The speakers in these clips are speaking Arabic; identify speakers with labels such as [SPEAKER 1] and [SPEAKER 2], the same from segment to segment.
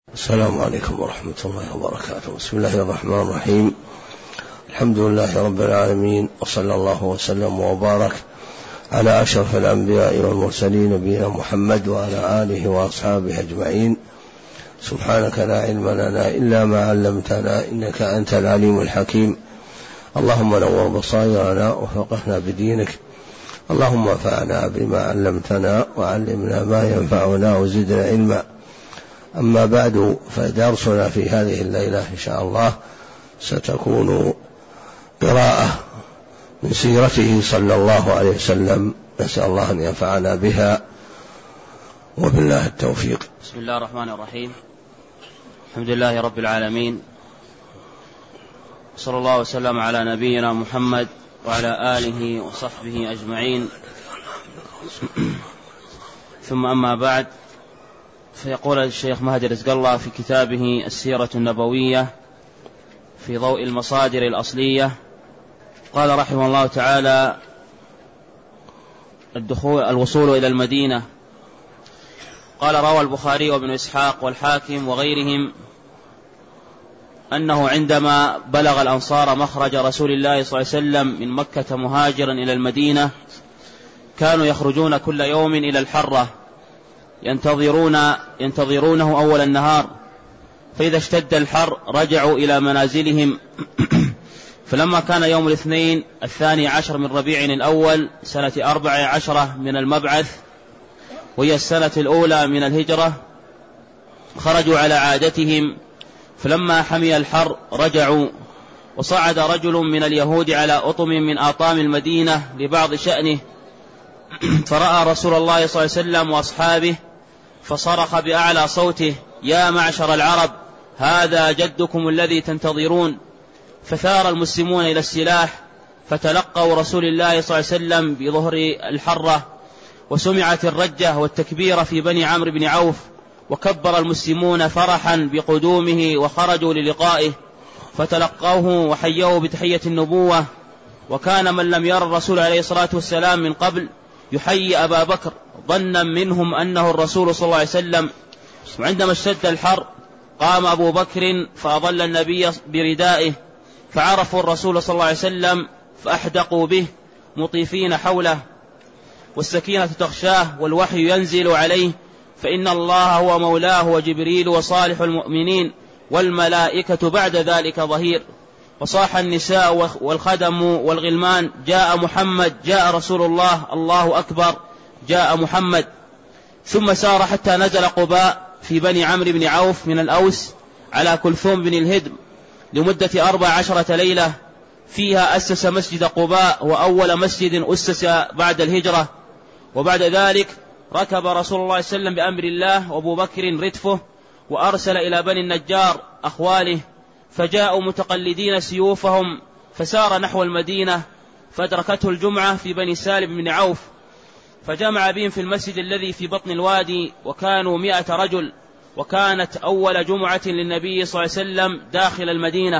[SPEAKER 1] السلام عليكم ورحمة الله وبركاته. بسم الله الرحمن الرحيم. الحمد لله رب العالمين، وصلى الله وسلم وبارك على أشرف الأنبياء والمرسلين نبينا محمد وعلى آله وأصحابه أجمعين. سبحانك لا علم لنا إلا ما علمتنا إنك أنت العليم الحكيم. اللهم نور بصائرنا وفقهنا بدينك، اللهم انفعنا بما علمتنا وعلمنا ما ينفعنا وزدنا علما. أما بعد، فدرسنا في هذه الليلة إن شاء الله ستكون قراءة من سيرته صلى الله عليه وسلم، نسأل الله أن ينفعنا بها وبالله التوفيق.
[SPEAKER 2] بسم الله الرحمن الرحيم. الحمد لله رب العالمين، صلى الله وسلم على نبينا محمد وعلى آله وصحبه أجمعين، ثم أما بعد، فيقول الشيخ مهدي رزق الله في كتابه السيرة النبوية في ضوء المصادر الأصلية، قال رحمه الله تعالى: الوصول إلى المدينة. قال: روى البخاري وابن إسحاق والحاكم وغيرهم أنه عندما بلغ الأنصار مخرج رسول الله صلى الله عليه وسلم من مكة مهاجرا إلى المدينة، كانوا يخرجون كل يوم إلى الحرة ينتظرونه أول النهار، فإذا اشتد الحر رجعوا إلى منازلهم. فلما كان يوم الاثنين 12 من ربيع الأول سنة 14 من المبعث، وهي السنة الأولى من الهجرة، خرجوا على عادتهم، فلما حمي الحر رجعوا. وصعد رجل من اليهود على أطم من آطام المدينة لبعض شأنه، فرأى رسول الله صلى الله عليه وسلم وأصحابه، فصرخ بأعلى صوته: يا معشر العرب، هذا جدكم الذي تنتظرون. فثار المسلمون إلى السلاح، فتلقوا رسول الله صلى الله عليه وسلم بظهر الحرة، وسمعت الرجة والتكبير في بني عمرو بن عوف، وكبر المسلمون فرحا بقدومه وخرجوا للقائه، فتلقوه وحيوه بتحية النبوة. وكان من لم ير الرسول عليه الصلاة والسلام من قبل يحيي أبا بكر، ظنا منهم أنه الرسول صلى الله عليه وسلم. وعندما اشتد الحر قام أبو بكر فأظل النبي بردائه، فعرفوا الرسول صلى الله عليه وسلم فأحدقوا به مطيفين حوله، والسكينة تغشاه والوحي ينزل عليه، فإن الله هو مولاه وجبريل وصالح المؤمنين والملائكة بعد ذلك ظهير. وصاح النساء والخدم والغلمان: جاء محمد، جاء رسول الله، الله أكبر، جاء محمد. ثم سار حتى نزل قباء في بني عمرو بن عوف من الأوس على كلثوم بن الهدم لمدة 14 ليلة، فيها أسس مسجد قباء، وأول مسجد أسس بعد الهجرة. وبعد ذلك ركب رسول الله صلى الله عليه وسلم بأمر الله وأبو بكر ردفه، وأرسل إلى بني النجار أخواله، فجاءوا متقلدين سيوفهم، فسار نحو المدينة، فأدركته الجمعة في بني سالم بن عوف، فجمع بهم في المسجد الذي في بطن الوادي، وكانوا 100 رجل، وكانت أول جمعة للنبي صلى الله عليه وسلم داخل المدينة.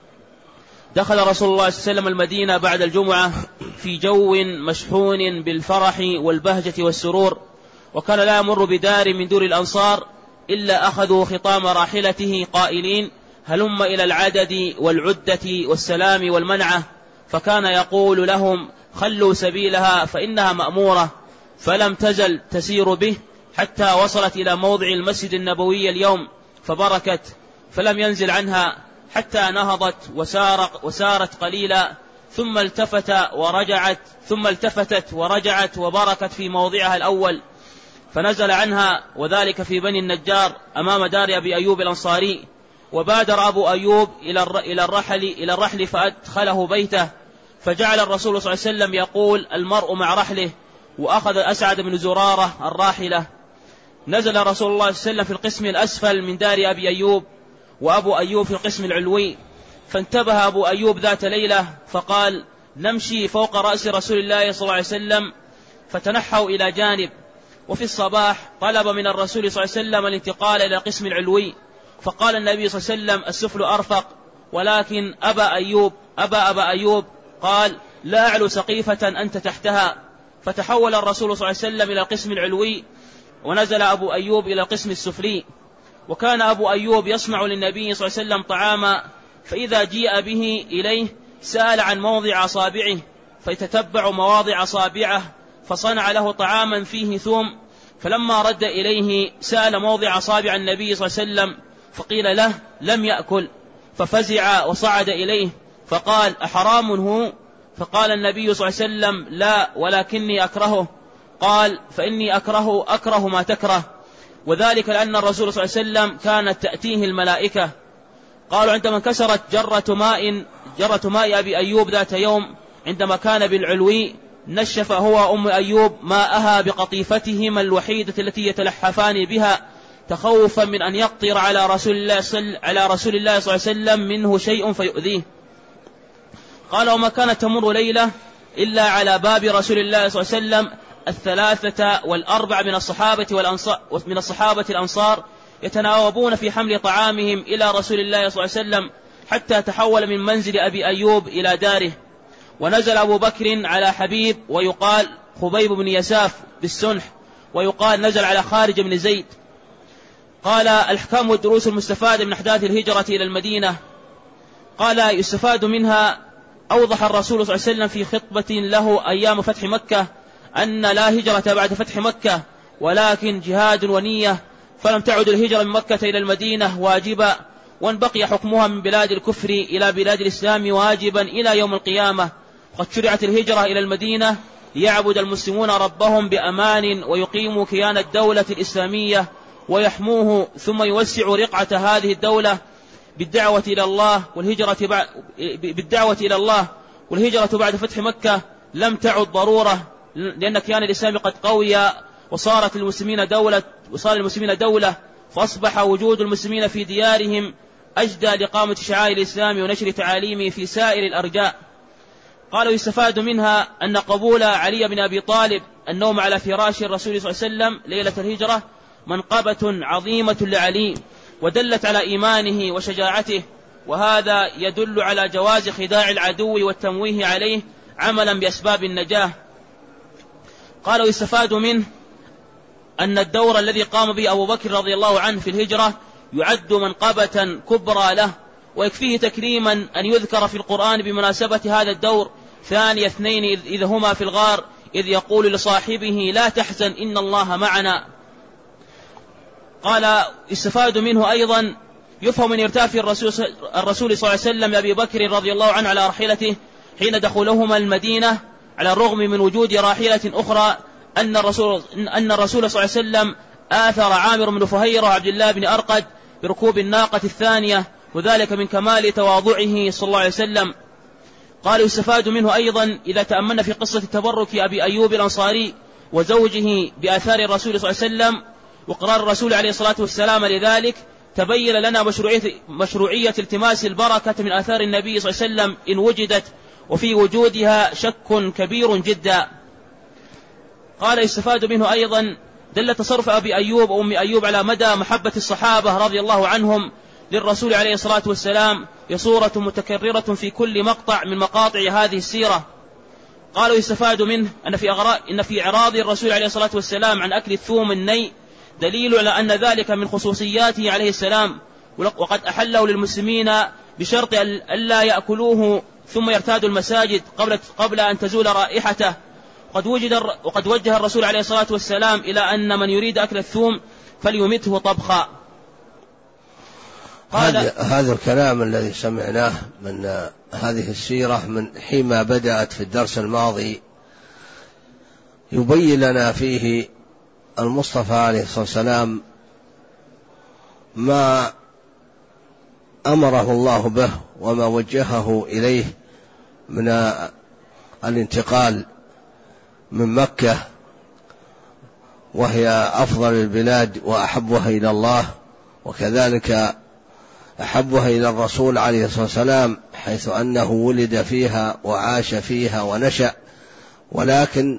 [SPEAKER 2] دخل رسول الله صلى الله عليه وسلم المدينة بعد الجمعة في جو مشحون بالفرح والبهجة والسرور، وكان لا يمر بدار من دور الأنصار إلا أخذوا خطام راحلته قائلين: هلم إلى العدد والعدة والسلام والمنعة. فكان يقول لهم: خلوا سبيلها فإنها مأمورة. فلم تزل تسير به حتى وصلت إلى موضع المسجد النبوي اليوم، فبركت، فلم ينزل عنها حتى نهضت وسارت قليلا، ثم التفتت ورجعت وبركت في موضعها الأول، فنزل عنها، وذلك في بني النجار أمام دار أبي أيوب الأنصاري. وبادر أبو أيوب إلى الرحل فأدخله بيته، فجعل الرسول صلى الله عليه وسلم يقول: المرء مع رحله، وأخذ أسعد بن زرارة الراحلة. نزل رسول الله صلى الله عليه وسلم في القسم الأسفل من دار أبي أيوب، وأبو أيوب في القسم العلوي. فانتبه أبو أيوب ذات ليلة فقال: نمشي فوق رأس رسول الله صلى الله عليه وسلم، فتنحوا إلى جانب. وفي الصباح طلب من الرسول صلى الله عليه وسلم الانتقال إلى القسم العلوي، فقال النبي صلى الله عليه وسلم: السفل أرفق. ولكن أبا أيوب قال: لا أعلو سقيفة أنت تحتها. فتحول الرسول صلى الله عليه وسلم إلى القسم العلوي، ونزل أبو أيوب إلى القسم السفلي. وكان أبو أيوب يصنع للنبي صلى الله عليه وسلم طعاما، فإذا جيء به إليه سأل عن موضع أصابعه فيتتبع مواضع أصابعه، فصنع له طعاما فيه ثوم، فلما رد إليه سأل موضع أصابع النبي صلى الله عليه وسلم فقيل له لم يأكل، ففزع وصعد إليه فقال أحرام هو؟ فقال النبي صلى الله عليه وسلم لا ولكني أكرهه. قال فإني أكره ما تكره، وذلك لأن الرسول صلى الله عليه وسلم كانت تأتيه الملائكة. قالوا عندما انكسرت جرة ماء أبي أيوب ذات يوم عندما كان بالعلوي، نشف هو أم أيوب ماءها بقطيفتهما الوحيدة التي يتلحفان بها تخوفا من أن يقطر على رسول الله صلى الله عليه وسلم منه شيء فيؤذيه. قال وما كانت تمر ليلة إلا على باب رسول الله صلى الله عليه وسلم 3 و4 من الصحابة الأنصار يتناوبون في حمل طعامهم إلى رسول الله صلى الله عليه وسلم، حتى تحول من منزل أبي أيوب إلى داره. ونزل أبو بكر على حبيب ويقال خبيب بن يساف بالسنح، ويقال نزل على خارج بن زيد. قال الأحكام والدروس المستفادة من أحداث الهجرة إلى المدينة. قال يستفاد منها أوضح الرسول صلى الله عليه وسلم في خطبة له أيام فتح مكة أن لا هجرة بعد فتح مكة ولكن جهاد ونية، فلم تعد الهجرة من مكة إلى المدينة واجبا، وان بقي حكمها من بلاد الكفر إلى بلاد الإسلام واجبا إلى يوم القيامة. قد شرعت الهجرة إلى المدينة ليعبد المسلمون ربهم بأمان ويقيموا كيان الدولة الإسلامية ويحموه، ثم يوسع رقعة هذه الدولة بالدعوة إلى الله. والهجرة بعد فتح مكة لم تعد ضرورة، لأن كيان الإسلام قد قوي وصار المسلمين دولة، فأصبح وجود المسلمين في ديارهم أجدى لإقامة شعائر الإسلام ونشر تعاليمه في سائر الأرجاء. قالوا يستفاد منها أن قبول علي بن أبي طالب النوم على فراش الرسول صلى الله عليه وسلم ليلة الهجرة منقبة عظيمة لعلي، ودلت على إيمانه وشجاعته، وهذا يدل على جواز خداع العدو والتمويه عليه عملا بأسباب النجاة. قالوا يستفاد منه أن الدور الذي قام به أبو بكر رضي الله عنه في الهجرة يعد منقبة كبرى له، ويكفيه تكريما أن يذكر في القرآن بمناسبة هذا الدور 2 اثنين إذ هما في الغار إذ يقول لصاحبه لا تحزن إن الله معنا. قال استفاد منه أيضا يفهم من ارتاف الرسول صلى الله عليه وسلم لأبي بكر رضي الله عنه على راحلته حين دخلهما المدينة، على الرغم من وجود راحلة أخرى، أن الرسول صلى الله عليه وسلم آثر عامر بن فهيرة وعبد الله بن أرقد بركوب الناقة الثانية، وذلك من كمال تواضعه صلى الله عليه وسلم. قالوا يستفاد منه أيضا إذا تأملنا في قصة تبرك أبي أيوب الأنصاري وزوجه بآثار الرسول صلى الله عليه وسلم وقرار الرسول عليه الصلاة والسلام لذلك، تبين لنا مشروعية التماس البركة من آثار النبي صلى الله عليه وسلم إن وجدت، وفي وجودها شك كبير جدا. قال يستفاد منه أيضا دل تصرف أبي أيوب وأم أيوب على مدى محبة الصحابة رضي الله عنهم للرسول عليه الصلاة والسلام، صورة متكررة في كل مقطع من مقاطع هذه السيرة. قالوا يستفاد منه أن في إعراض الرسول عليه الصلاة والسلام عن أكل الثوم الني دليل على أن ذلك من خصوصياته عليه السلام، وقد أحله للمسلمين بشرط ألا يأكلوه ثم يرتادوا المساجد قبل أن تزول رائحته. وقد وجه الرسول عليه الصلاة والسلام إلى أن من يريد أكل الثوم فليمته طبخا.
[SPEAKER 1] هذا الكلام الذي سمعناه من هذه السيرة من حين بدأت في الدرس الماضي يبين لنا فيه المصطفى عليه الصلاة والسلام ما أمره الله به وما وجهه إليه من الانتقال من مكة، وهي أفضل البلاد وأحبها إلى الله، وكذلك أحبها إلى الرسول عليه الصلاة والسلام حيث أنه ولد فيها وعاش فيها ونشأ، ولكن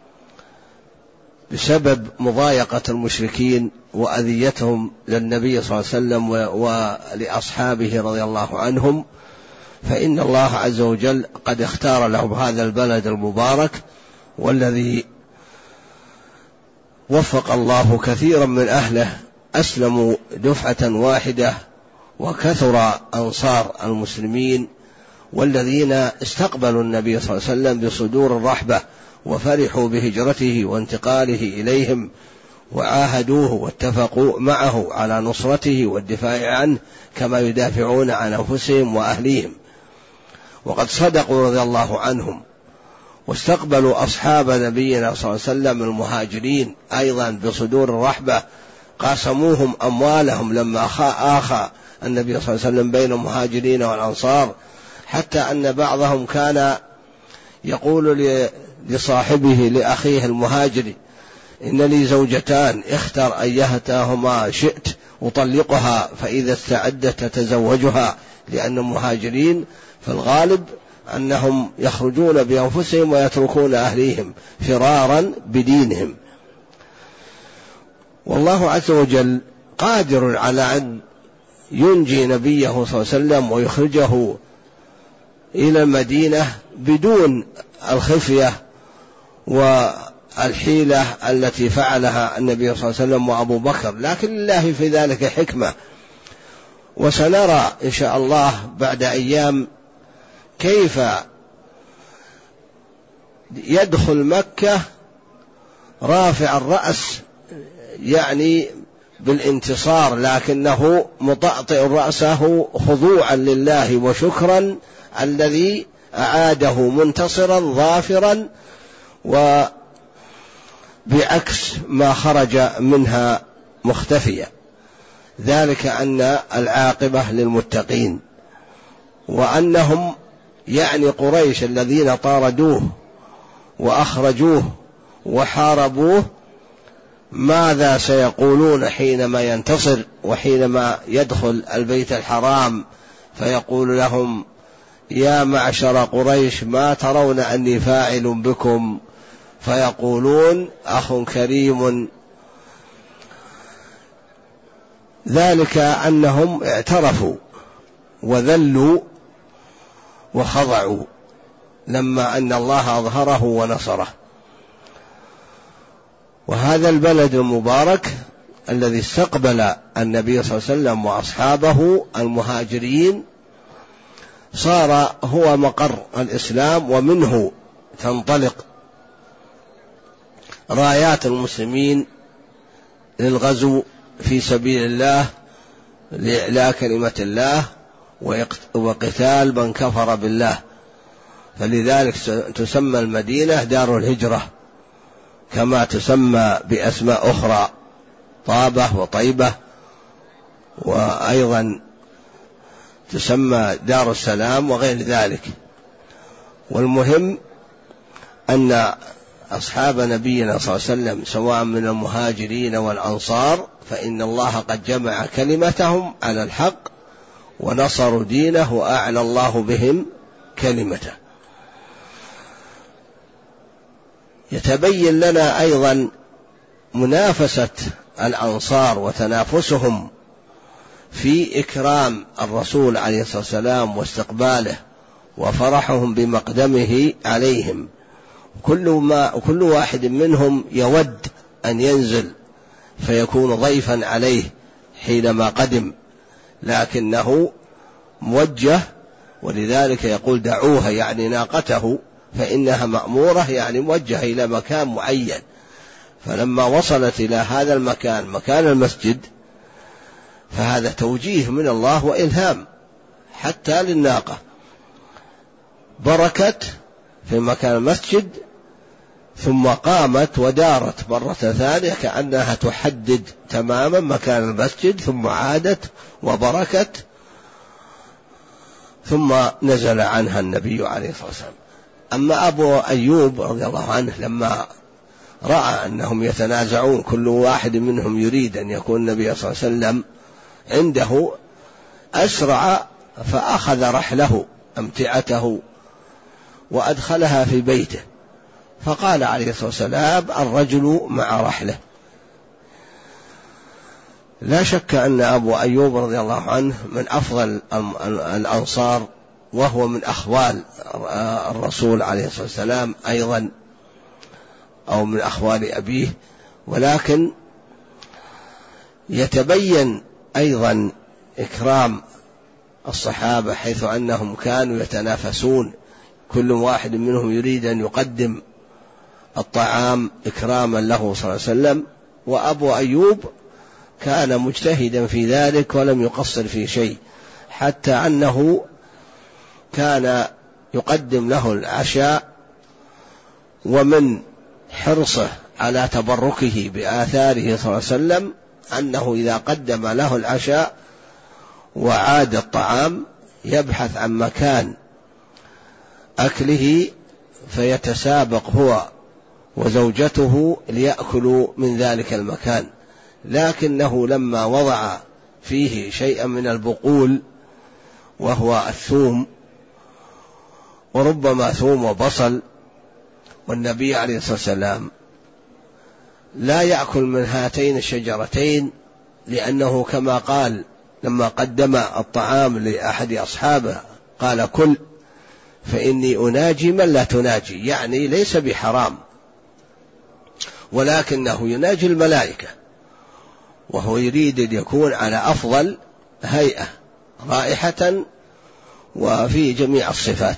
[SPEAKER 1] بسبب مضايقة المشركين وأذيتهم للنبي صلى الله عليه وسلم ولأصحابه رضي الله عنهم، فإن الله عز وجل قد اختار لهم هذا البلد المبارك، والذي وفق الله كثيرا من أهله أسلموا دفعة واحدة، وكثر أنصار المسلمين والذين استقبلوا النبي صلى الله عليه وسلم بصدور الرحبة وفرحوا بهجرته وانتقاله إليهم، وعاهدوه واتفقوا معه على نصرته والدفاع عنه كما يدافعون عن أنفسهم وأهليهم، وقد صدقوا رضي الله عنهم. واستقبلوا أصحاب نبينا صلى الله عليه وسلم المهاجرين أيضا بصدور الرحبة، قاسموهم أموالهم لما آخى النبي صلى الله عليه وسلم بين المهاجرين والأنصار، حتى أن بعضهم كان يقول لصاحبه لأخيه المهاجر: إن لي زوجتان، اختر أيتهما شئت أطلقها، فإذا استعدت تتزوجها، لأن المهاجرين في الغالب أنهم يخرجون بأنفسهم ويتركون أهليهم فرارا بدينهم. والله عز وجل قادر على أن ينجي نبيه صلى الله عليه وسلم ويخرجه إلى المدينة بدون الخفية والحيلة التي فعلها النبي صلى الله عليه وسلم وأبو بكر، لكن لله في ذلك حكمة. وسنرى إن شاء الله بعد أيام كيف يدخل مكة رافع الرأس، يعني بالانتصار، لكنه مطأطئ رأسه خضوعا لله وشكرا الذي أعاده منتصرا ظافرا، وبعكس ما خرج منها مختفيا، ذلك أن العاقبة للمتقين، وأنهم يعني قريش الذين طاردوه وأخرجوه وحاربوه ماذا سيقولون حينما ينتصر وحينما يدخل البيت الحرام، فيقول لهم: يا معشر قريش ما ترون أني فاعل بكم؟ فيقولون: أخ كريم. ذلك أنهم اعترفوا وذلوا وخضعوا لما أن الله أظهره ونصره. وهذا البلد المبارك الذي استقبل النبي صلى الله عليه وسلم وأصحابه المهاجرين صار هو مقر الإسلام، ومنه تنطلق رايات المسلمين للغزو في سبيل الله لإعلاء كلمة الله وقتال من كفر بالله. فلذلك تسمى المدينة دار الهجرة، كما تسمى بأسماء أخرى طابة وطيبة، وأيضا تسمى دار السلام وغير ذلك. والمهم أن أصحاب نبينا صلى الله عليه وسلم سواء من المهاجرين والأنصار فإن الله قد جمع كلمتهم على الحق ونصروا دينه وأعلى الله بهم كلمته. يتبين لنا أيضا منافسة الأنصار وتنافسهم في إكرام الرسول عليه الصلاة والسلام واستقباله وفرحهم بمقدمه عليهم. كل واحد منهم يود أن ينزل فيكون ضيفا عليه حينما قدم، لكنه موجه، ولذلك يقول: دعوها، يعني ناقته، فإنها مأمورة، يعني موجهة إلى مكان معين. فلما وصلت إلى هذا المكان، مكان المسجد، فهذا توجيه من الله وإلهام حتى للناقة، بركت في مكان المسجد ثم قامت ودارت مرة ثانية كأنها تحدد تماما مكان المسجد، ثم عادت وبركت، ثم نزل عنها النبي عليه الصلاة والسلام. أما أبو أيوب رضي الله عنه لما رأى أنهم يتنازعون، كل واحد منهم يريد أن يكون النبي صلى الله عليه وسلم عنده، أسرع فأخذ رحله أمتعته وأدخلها في بيته، فقال عليه الصلاة والسلام: الرجل مع رحله. لا شك أن أبو أيوب رضي الله عنه من أفضل الأنصار، وهو من أخوال الرسول عليه الصلاة والسلام أيضا، أو من أخوال أبيه، ولكن يتبين أيضا إكرام الصحابة، حيث أنهم كانوا يتنافسون، كل واحد منهم يريد أن يقدم الطعام إكراما له صلى الله عليه وسلم، وأبو أيوب كان مجتهدا في ذلك ولم يقصر في شيء، حتى أنه كان يقدم له العشاء، ومن حرصه على تبركه بآثاره صلى الله عليه وسلم أنه إذا قدم له العشاء وعاد الطعام يبحث عن مكان أكله فيتسابق هو وزوجته ليأكلوا من ذلك المكان، لكنه لما وضع فيه شيئا من البقول وهو الثوم، وربما ثوم وبصل، والنبي عليه الصلاة والسلام لا يأكل من هاتين الشجرتين، لأنه كما قال لما قدم الطعام لأحد أصحابه قال: كل فإني أناجي من لا تناجي، يعني ليس بحرام، ولكنه يناجي الملائكة، وهو يريد أن يكون على أفضل هيئة رائحة وفي جميع الصفات.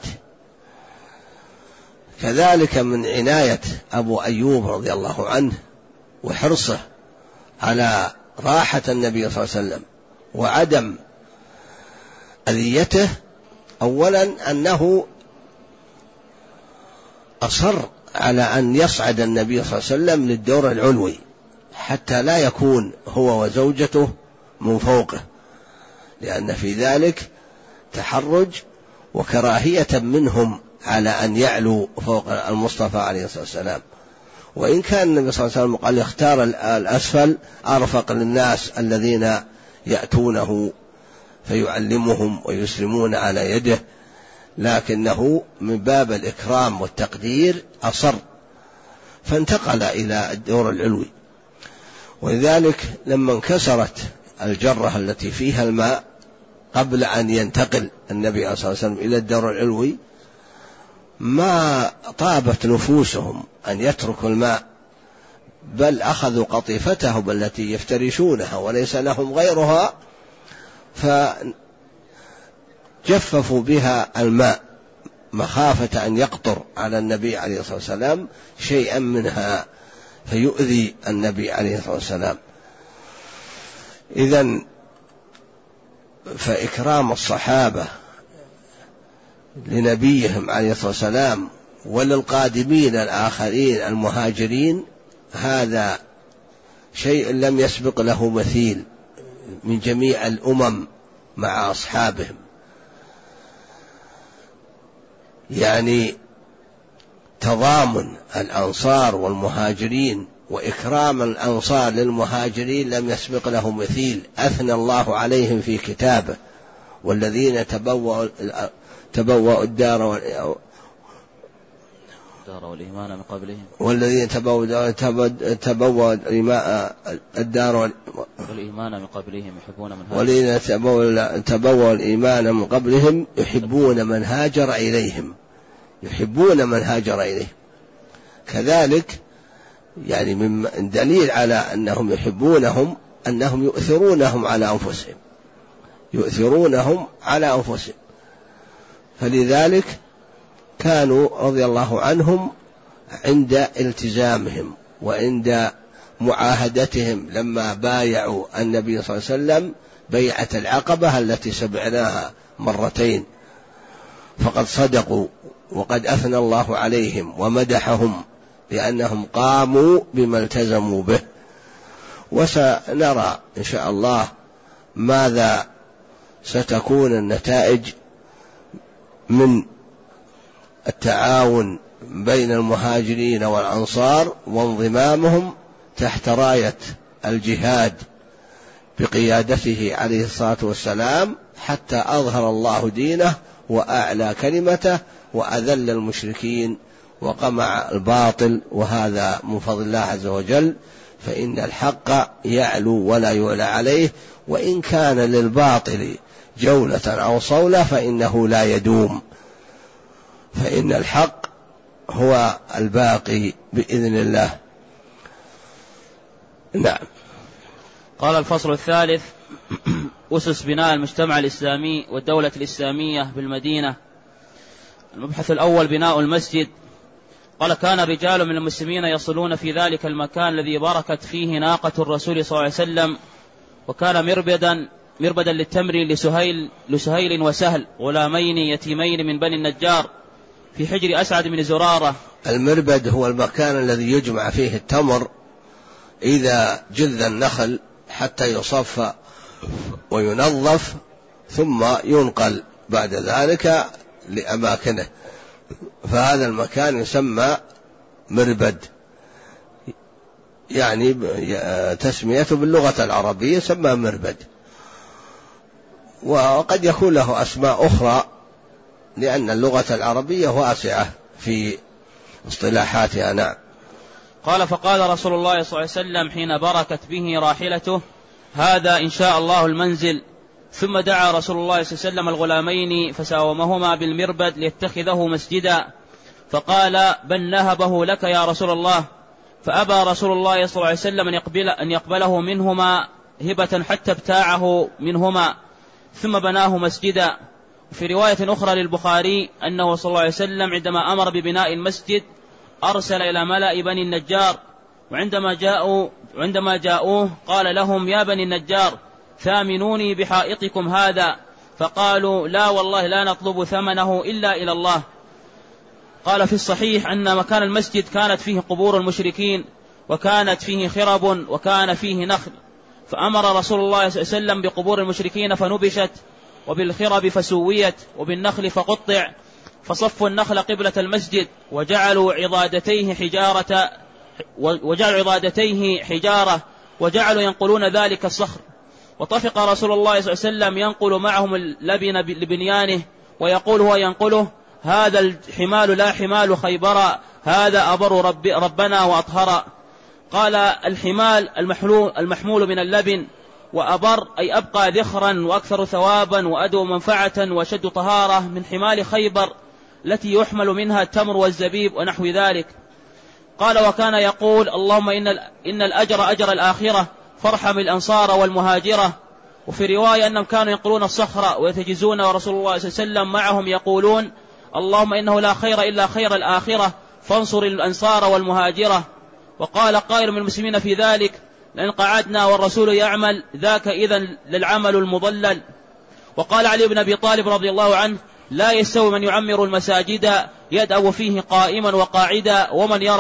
[SPEAKER 1] كذلك من عناية أبو أيوب رضي الله عنه وحرصه على راحة النبي صلى الله عليه وسلم وعدم أذيته، أولا أنه أصر على أن يصعد النبي صلى الله عليه وسلم للدور العلوي حتى لا يكون هو وزوجته من فوقه، لأن في ذلك تحرج وكراهية منهم على أن يعلوا فوق المصطفى عليه الصلاة والسلام. وإن كان النبي صلى الله عليه وسلم قال يختار الأسفل أرفق للناس الذين يأتونه فيعلمهم ويسلمون على يده، لكنه من باب الإكرام والتقدير أصر فانتقل إلى الدور العلوي. ولذلك لما انكسرت الجرة التي فيها الماء قبل أن ينتقل النبي صلى الله عليه وسلم إلى الدور العلوي ما طابت نفوسهم أن يتركوا الماء، بل أخذوا قطيفتهم التي يفترشونها وليس لهم غيرها فجففوا بها الماء مخافة أن يقطر على النبي عليه الصلاة والسلام شيئا منها فيؤذي النبي عليه الصلاة والسلام. إذن فإكرام الصحابة لنبيهم عليه الصلاة والسلام وللقادمين الآخرين المهاجرين هذا شيء لم يسبق له مثيل من جميع الأمم مع أصحابهم، يعني تضامن الأنصار والمهاجرين وإكرام الأنصار للمهاجرين لم يسبق له مثيل. أثنى الله عليهم في كتابه: والذين تبوأوا الدار
[SPEAKER 2] والإيمان من قبلهم،
[SPEAKER 1] والذين تبوأوا الدار
[SPEAKER 2] والإيمان من قبلهم يحبون من هاجر،
[SPEAKER 1] والذين تبوأوا الإيمان من قبلهم يحبون من هاجر إليهم، يحبون من هاجر إليه. كذلك يعني من دليل على أنهم يحبونهم أنهم يؤثرونهم على أنفسهم، يؤثرونهم على أنفسهم. فلذلك كانوا رضي الله عنهم عند التزامهم وعند معاهدتهم لما بايعوا النبي صلى الله عليه وسلم بيعة العقبة التي سمعناها مرتين، فقد صدقوا وقد أثنى الله عليهم ومدحهم لأنهم قاموا بما التزموا به. وسنرى إن شاء الله ماذا ستكون النتائج من التعاون بين المهاجرين والأنصار وانضمامهم تحت راية الجهاد بقيادته عليه الصلاة والسلام، حتى أظهر الله دينه وأعلى كلمته وأذل المشركين وقمع الباطل، وهذا من فضل الله عز وجل. فإن الحق يعلو ولا يعلى عليه، وإن كان للباطل جولة أو صولة فإنه لا يدوم، فإن الحق هو الباقي بإذن الله. نعم.
[SPEAKER 2] قال الفصل الثالث: أسس بناء المجتمع الإسلامي والدولة الإسلامية بالمدينة. المبحث الأول: بناء المسجد. قال: كان رجال من المسلمين يصلون في ذلك المكان الذي بركت فيه ناقة الرسول صلى الله عليه وسلم، وكان مربدا للتمر لسهيل وسهل، غلامين يتيمين من بني النجار، في حجر أسعد من زرارة.
[SPEAKER 1] المربد هو المكان الذي يجمع فيه التمر إذا جذ النخل حتى يصفى وينظف، ثم ينقل بعد ذلك لأماكنه، فهذا المكان يسمى مربد، يعني تسميته باللغة العربية يسمى مربد، وقد يكون له أسماء أخرى لأن اللغة العربية واسعة في اصطلاحاتها. نعم.
[SPEAKER 2] قال: فقال رسول الله صلى الله عليه وسلم حين بركت به راحلته: هذا إن شاء الله المنزل. ثم دعا رسول الله صلى الله عليه وسلم الغلامين فساومهما بالمربد ليتخذه مسجدا، فقال: بل نهبه لك يا رسول الله. فأبى رسول الله صلى الله عليه وسلم أن يقبله منهما هبة حتى ابتاعه منهما، ثم بناه مسجدا. في رواية أخرى للبخاري أنه صلى الله عليه وسلم عندما أمر ببناء المسجد أرسل إلى ملأ بني النجار، وعندما جاءوه قال لهم: يا بني النجار، ثامنوني بحائطكم هذا. فقالوا: لا والله لا نطلب ثمنه إلا إلى الله. قال في الصحيح أن مكان المسجد كانت فيه قبور المشركين، وكانت فيه خرب، وكان فيه نخل، فأمر رسول الله صلى الله عليه وسلم بقبور المشركين فنبشت، وبالخرب فسويت، وبالنخل فقطع، فصفوا النخل قبلة المسجد، وجعلوا عضادتيه حجارة، وجعلوا ينقلون ذلك الصخر. وطفق رسول الله صلى الله عليه وسلم ينقل معهم اللبن لبنيانه، ويقول هو ينقله: هذا الحمال لا حمال خيبر، هذا أبر ربنا وأطهر. قال: الحمال المحمول من اللبن، وأبر أي أبقى ذخرا وأكثر ثوابا وأدو منفعة وشد طهارة من حمال خيبر التي يحمل منها التمر والزبيب ونحو ذلك. قال: وكان يقول: اللهم إن الأجر أجر الآخرة، فارحم الأنصار والمهاجرة. وفي رواية أنهم كانوا ينقلون الصخرة ويتجزون، ورسول الله صلى الله عليه وسلم معهم يقولون: اللهم إنه لا خير إلا خير الآخرة، فانصر الأنصار والمهاجرة. وقال قائل من المسلمين في ذلك: لأن قعدنا والرسول يعمل ذاك إذن للعمل المضلل. وقال علي بن أبي طالب رضي الله عنه: لا يستوي من يعمر المساجد يدأو فيه قائما وقاعدا، ومن يرى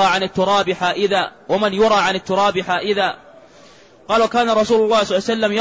[SPEAKER 2] عن التراب حائذا. قال: وكان رسول الله صلى الله عليه وسلم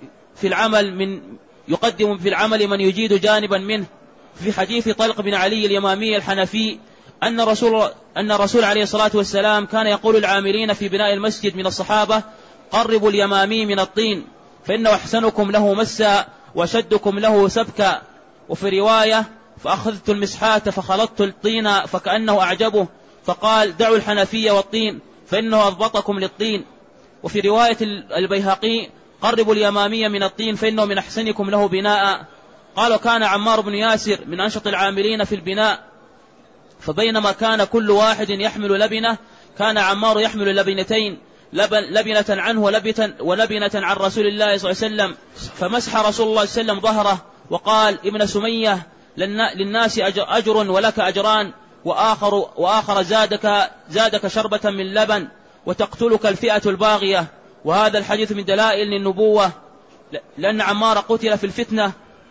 [SPEAKER 2] يقدم في العمل من يجيد جانبا منه. في حديث طلق بن علي اليمامي الحنفي أن الرسول عليه الصلاة والسلام كان يقول العاملين في بناء المسجد من الصحابة: قربوا اليمامي من الطين، فإنه أحسنكم له مسا وشدكم له سبكا. وفي رواية: فأخذت المسحاة فخلطت الطين فكأنه أعجبه، فقال: دعوا الحنفية والطين فإنه أضبطكم للطين. وفي رواية البيهقي: قربوا اليمامي من الطين فإنه من أحسنكم له بناء. قالوا: كان عمار بن ياسر من أنشط العاملين في البناء، فبينما كان كل واحد يحمل لبنة، كان عمار يحمل لبنتين، لبنة عنه ولبنة عن رسول الله صلى الله عليه وسلم. فمسح رسول الله صلى الله عليه وسلم ظهره وقال: ابن سمية، للناس أجر ولك أجران، وآخر زادك شربة من لبن، وتقتلك الفئة الباغية. وهذا الحديث من دلائل النبوة، لأن عمار قتل في الفتنة.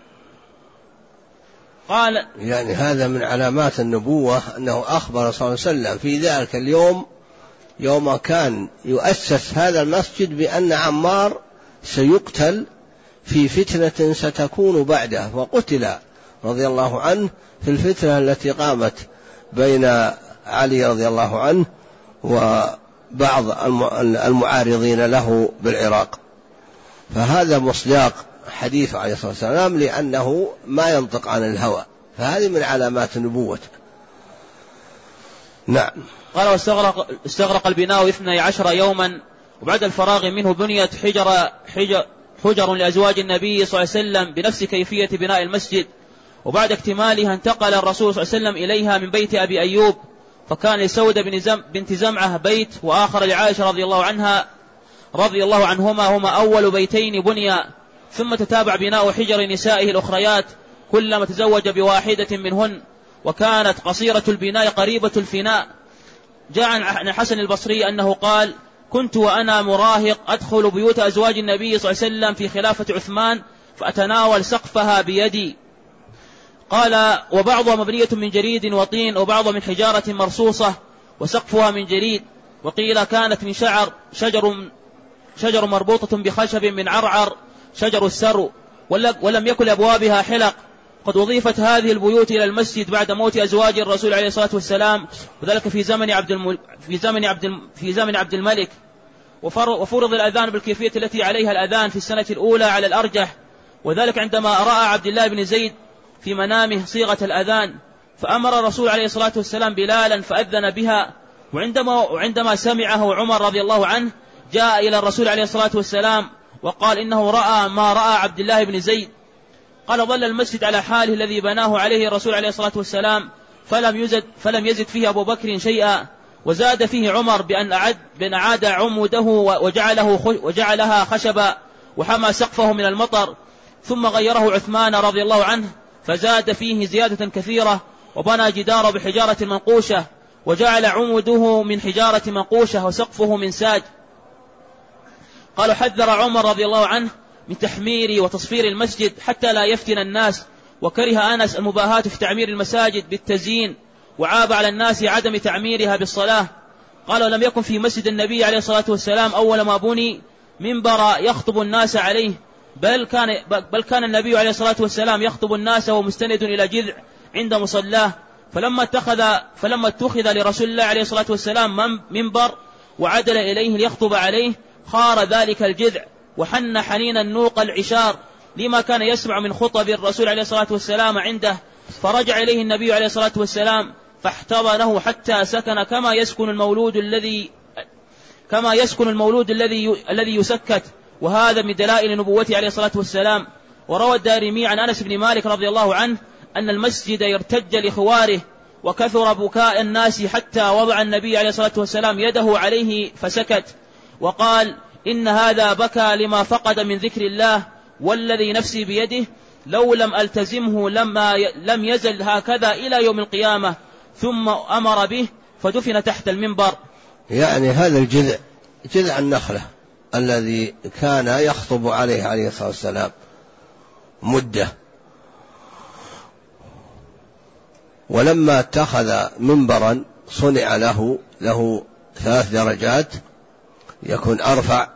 [SPEAKER 2] قال:
[SPEAKER 1] يعني هذا من علامات النبوة أنه أخبر صلى الله عليه وسلم في ذلك اليوم يوم كان يؤسس هذا المسجد بأن عمار سيقتل في فتنة ستكون بعده، وقتل رضي الله عنه في الفتنة التي قامت بين علي رضي الله عنه وبعض المعارضين له بالعراق. فهذا مصداق حديث عليه الصلاة والسلام، لأنه ما ينطق عن الهوى، فهذه من علامات نبوته. نعم.
[SPEAKER 2] قال: واستغرق البناء 12 يوما، وبعد الفراغ منه بنيت حجر لأزواج النبي صلى الله عليه وسلم بنفس كيفية بناء المسجد. وبعد اكتمالها انتقل الرسول صلى الله عليه وسلم إليها من بيت أبي أيوب، فكان لسودة بنت زمعة بيت، وآخر لعائشة رضي الله عنها رضي الله عنهما هما أول بيتين بنيا، ثم تتابع بناء حجر نسائه الأخريات كلما تزوج بواحدة منهن، وكانت قصيرة البناء قريبة الفناء. جاء عن الحسن البصري أنه قال: كنت وأنا مراهق أدخل بيوت أزواج النبي صلى الله عليه وسلم في خلافة عثمان فأتناول سقفها بيدي. قال: وبعضها مبنية من جريد وطين، وبعضها من حجارة مرصوصة، وسقفها من جريد. وقيل كانت من شجر مربوطة بخشب من عرعر، شجر السرو، ولم يكن لأبوابها حلق. قد أضيفت هذه البيوت إلى المسجد بعد موت أزواج الرسول عليه الصلاة والسلام، وذلك في زمن عبد الملك. وفرض الأذان بالكيفية التي عليها الأذان في السنة الأولى على الأرجح، وذلك عندما رأى عبد الله بن زيد في منامه صيغة الأذان، فأمر الرسول عليه الصلاة والسلام بلالا فأذن بها. وعندما سمعه عمر رضي الله عنه جاء إلى الرسول عليه الصلاة والسلام وقال إنه رأى ما رأى عبد الله بن زيد. قال: ظل المسجد على حاله الذي بناه عليه الرسول عليه الصلاة والسلام، فلم يزد فيه أبو بكر شيئا، وزاد فيه عمر بأن أعاد عموده وجعلها خشبا، وحمى سقفه من المطر. ثم غيره عثمان رضي الله عنه فزاد فيه زيادة كثيرة، وبنى جداره بحجارة منقوشة، وجعل عموده من حجارة منقوشة، وسقفه من ساج. قالوا: حذر عمر رضي الله عنه من تحمير وتصفير المسجد حتى لا يفتن الناس، وكره أنس المباهاة في تعمير المساجد بالتزيين، وعاب على الناس عدم تعميرها بالصلاة. قالوا: لم يكن في مسجد النبي عليه الصلاة والسلام أول ما بني منبر يخطب الناس عليه، بل كان النبي عليه الصلاة والسلام يخطب الناس ومستند إلى جذع عند مصلاه. فلما اتخذ لرسول الله عليه الصلاة والسلام منبر وعدل إليه ليخطب عليه، خار ذلك الجذع وحن حنين النوق العشار لما كان يسمع من خطب الرسول عليه الصلاة والسلام عنده. فرجع إليه النبي عليه الصلاة والسلام فاحتضنه حتى سكن كما يسكن المولود الذي يسكت. وهذا من دلائل نبوته عليه الصلاة والسلام. وروى الدارمي عن أنس بن مالك رضي الله عنه أن المسجد يرتج لخواره، وكثر بكاء الناس حتى وضع النبي عليه الصلاة والسلام يده عليه فسكت، وقال: إن هذا بكى لما فقد من ذكر الله، والذي نفسي بيده لو لم ألتزمه لم يزل هكذا إلى يوم القيامة. ثم أمر به فدفن تحت المنبر.
[SPEAKER 1] يعني هذا الجذع، جذع النخلة الذي كان يخطب عليه الصلاة والسلام مدة، ولما اتخذ منبرا صنع له 3 درجات يكون أرفع،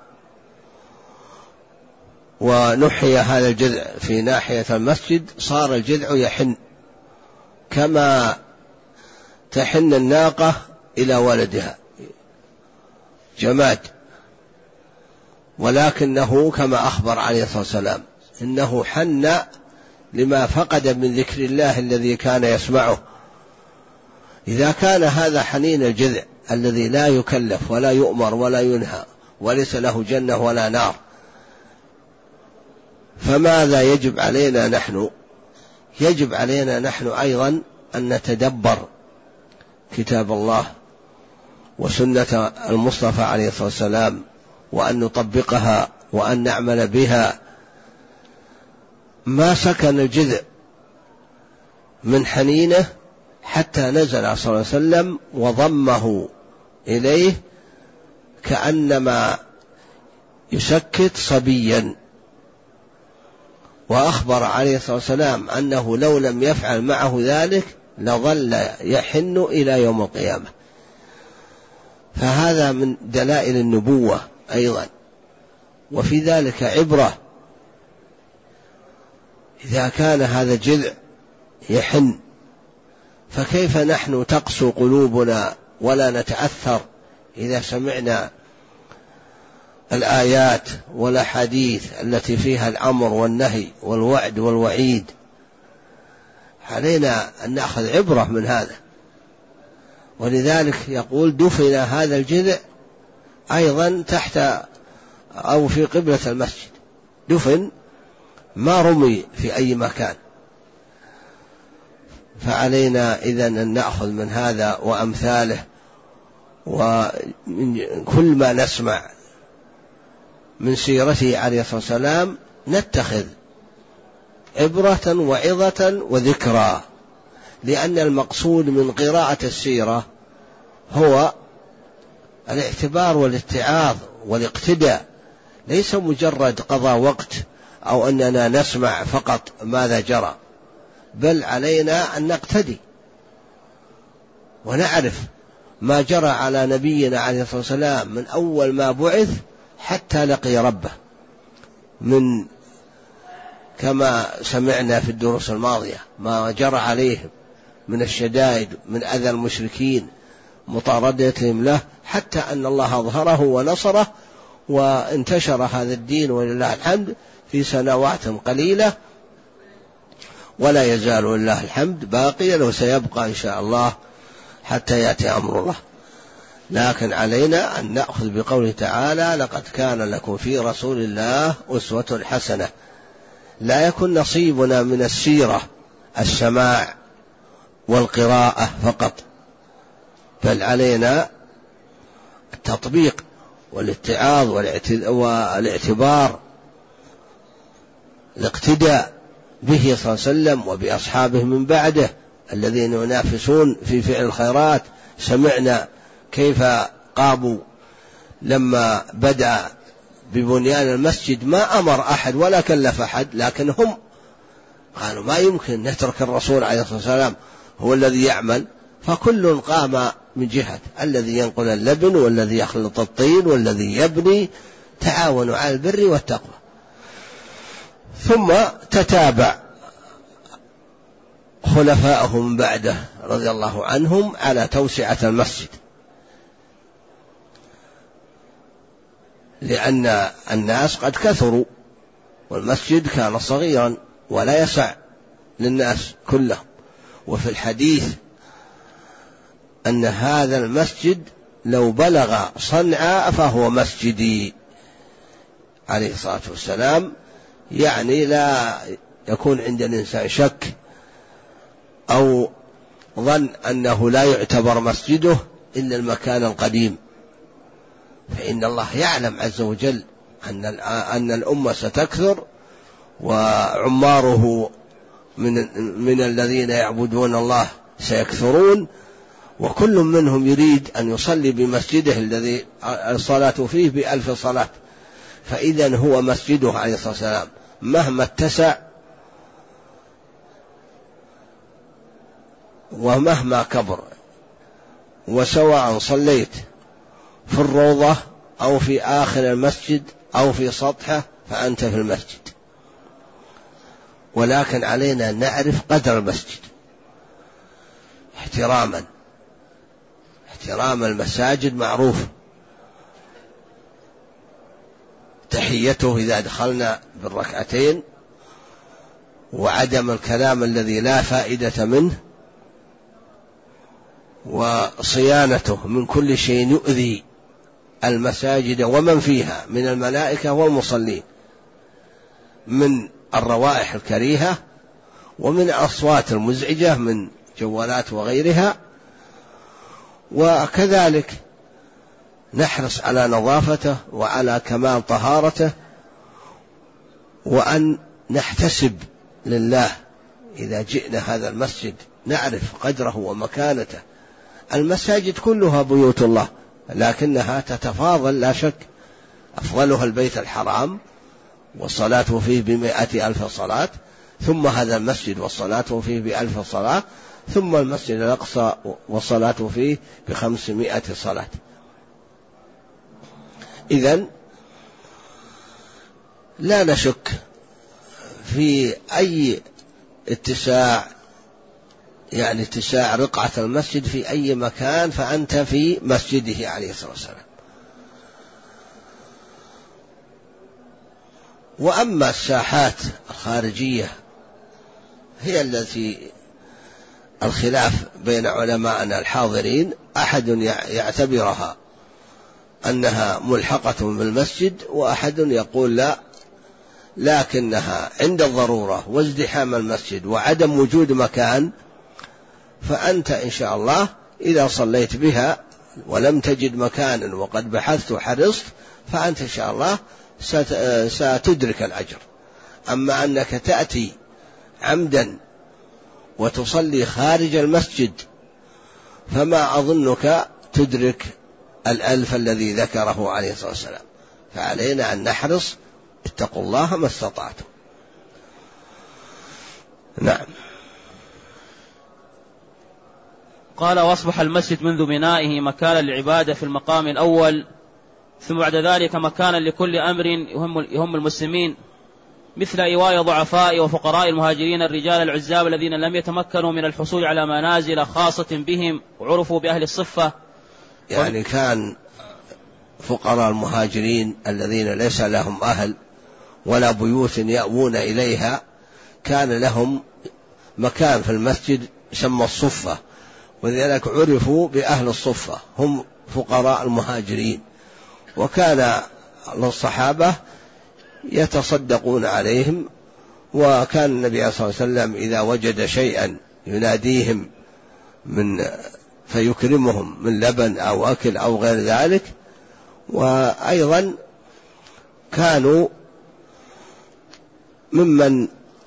[SPEAKER 1] ونحي هذا الجذع في ناحية المسجد، صار الجذع يحن كما تحن الناقة إلى ولدها، جماد، ولكنه كما أخبر عليه الصلاة والسلام إنه حن لما فقد من ذكر الله الذي كان يسمعه. إذا كان هذا حنين الجذع الذي لا يكلف ولا يؤمر ولا ينهى وليس له جنة ولا نار، فماذا يجب علينا نحن؟ يجب علينا نحن أيضا أن نتدبر كتاب الله وسنة المصطفى عليه الصلاة والسلام، وأن نطبقها وأن نعمل بها. ما سكن الجذع من حنينه حتى نزل صلى الله عليه وسلم وضمه إليه كأنما يسكت صبيا، وأخبر عليه الصلاة والسلام أنه لو لم يفعل معه ذلك لظل يحن إلى يوم القيامة. فهذا من دلائل النبوة أيضا، وفي ذلك عبرة. إذا كان هذا الجذع يحن، فكيف نحن تقسو قلوبنا ولا نتأثر إذا سمعنا الآيات والأحاديث التي فيها الأمر والنهي والوعد والوعيد؟ علينا أن نأخذ عبرة من هذا. ولذلك يقول: دفن هذا الجذع أيضا تحت أو في قبلة المسجد، دفن، ما رمي في أي مكان. فعلينا إذن أن نأخذ من هذا وأمثاله، وكل ما نسمع من سيرته عليه الصلاة والسلام نتخذ عبرة وعظة وذكرى، لأن المقصود من قراءة السيرة هو الاعتبار والاتعاظ والاقتداء، ليس مجرد قضاء وقت أو أننا نسمع فقط ماذا جرى، بل علينا أن نقتدي ونعرف ما جرى على نبينا عليه الصلاة والسلام من أول ما بعث حتى لقي ربه، من كما سمعنا في الدروس الماضية ما جرى عليهم من الشدائد، من أذى المشركين، مطاردتهم له، حتى أن الله أظهره ونصره وانتشر هذا الدين ولله الحمد في سنوات قليلة، ولا يزال ولله الحمد باقيا وسيبقى إن شاء الله حتى يأتي أمر الله. لكن علينا أن نأخذ بقوله تعالى: لقد كان لكم في رسول الله أسوة حسنة. لا يكن نصيبنا من السيرة السماع والقراءة فقط، بل علينا التطبيق والاتعاظ والاعتبار، الاقتداء به صلى الله عليه وسلم وبأصحابه من بعده الذين ينافسون في فعل الخيرات. سمعنا كيف قاموا لما بدأ ببنيان المسجد، ما أمر أحد ولا كلف أحد، لكن هم قالوا ما يمكن نترك الرسول عليه الصلاة والسلام هو الذي يعمل، فكل قام من جهة، الذي ينقل اللبن والذي يخلط الطين والذي يبني، تعاونوا على البر والتقوى. ثم تتابع خلفاءهم بعده رضي الله عنهم على توسعة المسجد، لأن الناس قد كثروا والمسجد كان صغيرا ولا يسع للناس كلهم. وفي الحديث أن هذا المسجد لو بلغ صنعاء فهو مسجدي عليه الصلاة والسلام، يعني لا يكون عند الإنسان شك أو ظن أنه لا يعتبر مسجده إلا المكان القديم، فإن الله يعلم عز وجل أن الأمة ستكثر وعماره من الذين يعبدون الله سيكثرون، وكل منهم يريد أن يصلي بمسجده الذي الصلاة فيه ب1000 صلاة، فإذا هو مسجده عليه الصلاة والسلام مهما اتسع ومهما كبر. وسواء صليت في الروضة أو في آخر المسجد أو في سطحه فأنت في المسجد، ولكن علينا أن نعرف قدر المسجد احترام المساجد معروف، تحيته إذا دخلنا بالركعتين، وعدم الكلام الذي لا فائدة منه، وصيانته من كل شيء يؤذي المساجد ومن فيها من الملائكة والمصلين، من الروائح الكريهة ومن الأصوات المزعجة من جوالات وغيرها. وكذلك نحرص على نظافته وعلى كمال طهارته، وأن نحتسب لله إذا جئنا هذا المسجد نعرف قدره ومكانته. المساجد كلها بيوت الله، لكنها تتفاضل لا شك، أفضلها البيت الحرام والصلاة فيه ب100,000 صلاة، ثم هذا المسجد والصلاة فيه ب1000 صلاة، ثم المسجد الأقصى والصلاة فيه ب500 صلاة. إذن لا نشك في أي اتساع، يعني اتساع رقعة المسجد في أي مكان فأنت في مسجده عليه الصلاة والسلام. وأما الساحات الخارجية هي التي الخلاف بين علماءنا الحاضرين، أحد يعتبرها أنها ملحقة بالمسجد، وأحد يقول لا، لكنها عند الضرورة وازدحام المسجد وعدم وجود مكان، فأنت إن شاء الله إذا صليت بها ولم تجد مكانا وقد بحثت وحرصت، فأنت إن شاء الله ستدرك الأجر. أما أنك تأتي عمدا وتصلي خارج المسجد فما أظنك تدرك 1000 الذي ذكره عليه الصلاة والسلام. فعلينا أن نحرص، اتقوا الله ما استطعتم. نعم.
[SPEAKER 2] قال: واصبح المسجد منذ بنائه مكانا للعبادة في المقام الأول، ثم بعد ذلك مكانا لكل أمر يهم المسلمين، مثل إيواء ضعفاء وفقراء المهاجرين الرجال العزاب الذين لم يتمكنوا من الحصول على منازل خاصة بهم وعرفوا بأهل الصفة.
[SPEAKER 1] يعني كان فقراء المهاجرين الذين ليس لهم أهل ولا بيوت يأوون إليها كان لهم مكان في المسجد يسمى الصفة، ولذلك عرفوا بأهل الصفة، هم فقراء المهاجرين. وكان الصحابة يتصدقون عليهم، وكان النبي صلى الله عليه وسلم إذا وجد شيئا يناديهم فيكرمهم من لبن أو أكل أو غير ذلك. وأيضا كانوا ممن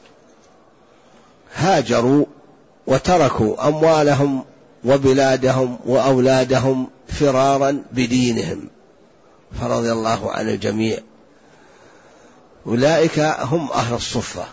[SPEAKER 1] هاجروا وتركوا أموالهم وبلادهم وأولادهم فرارا بدينهم، فرضي الله عن الجميع. أولئك هم أهل الصفة.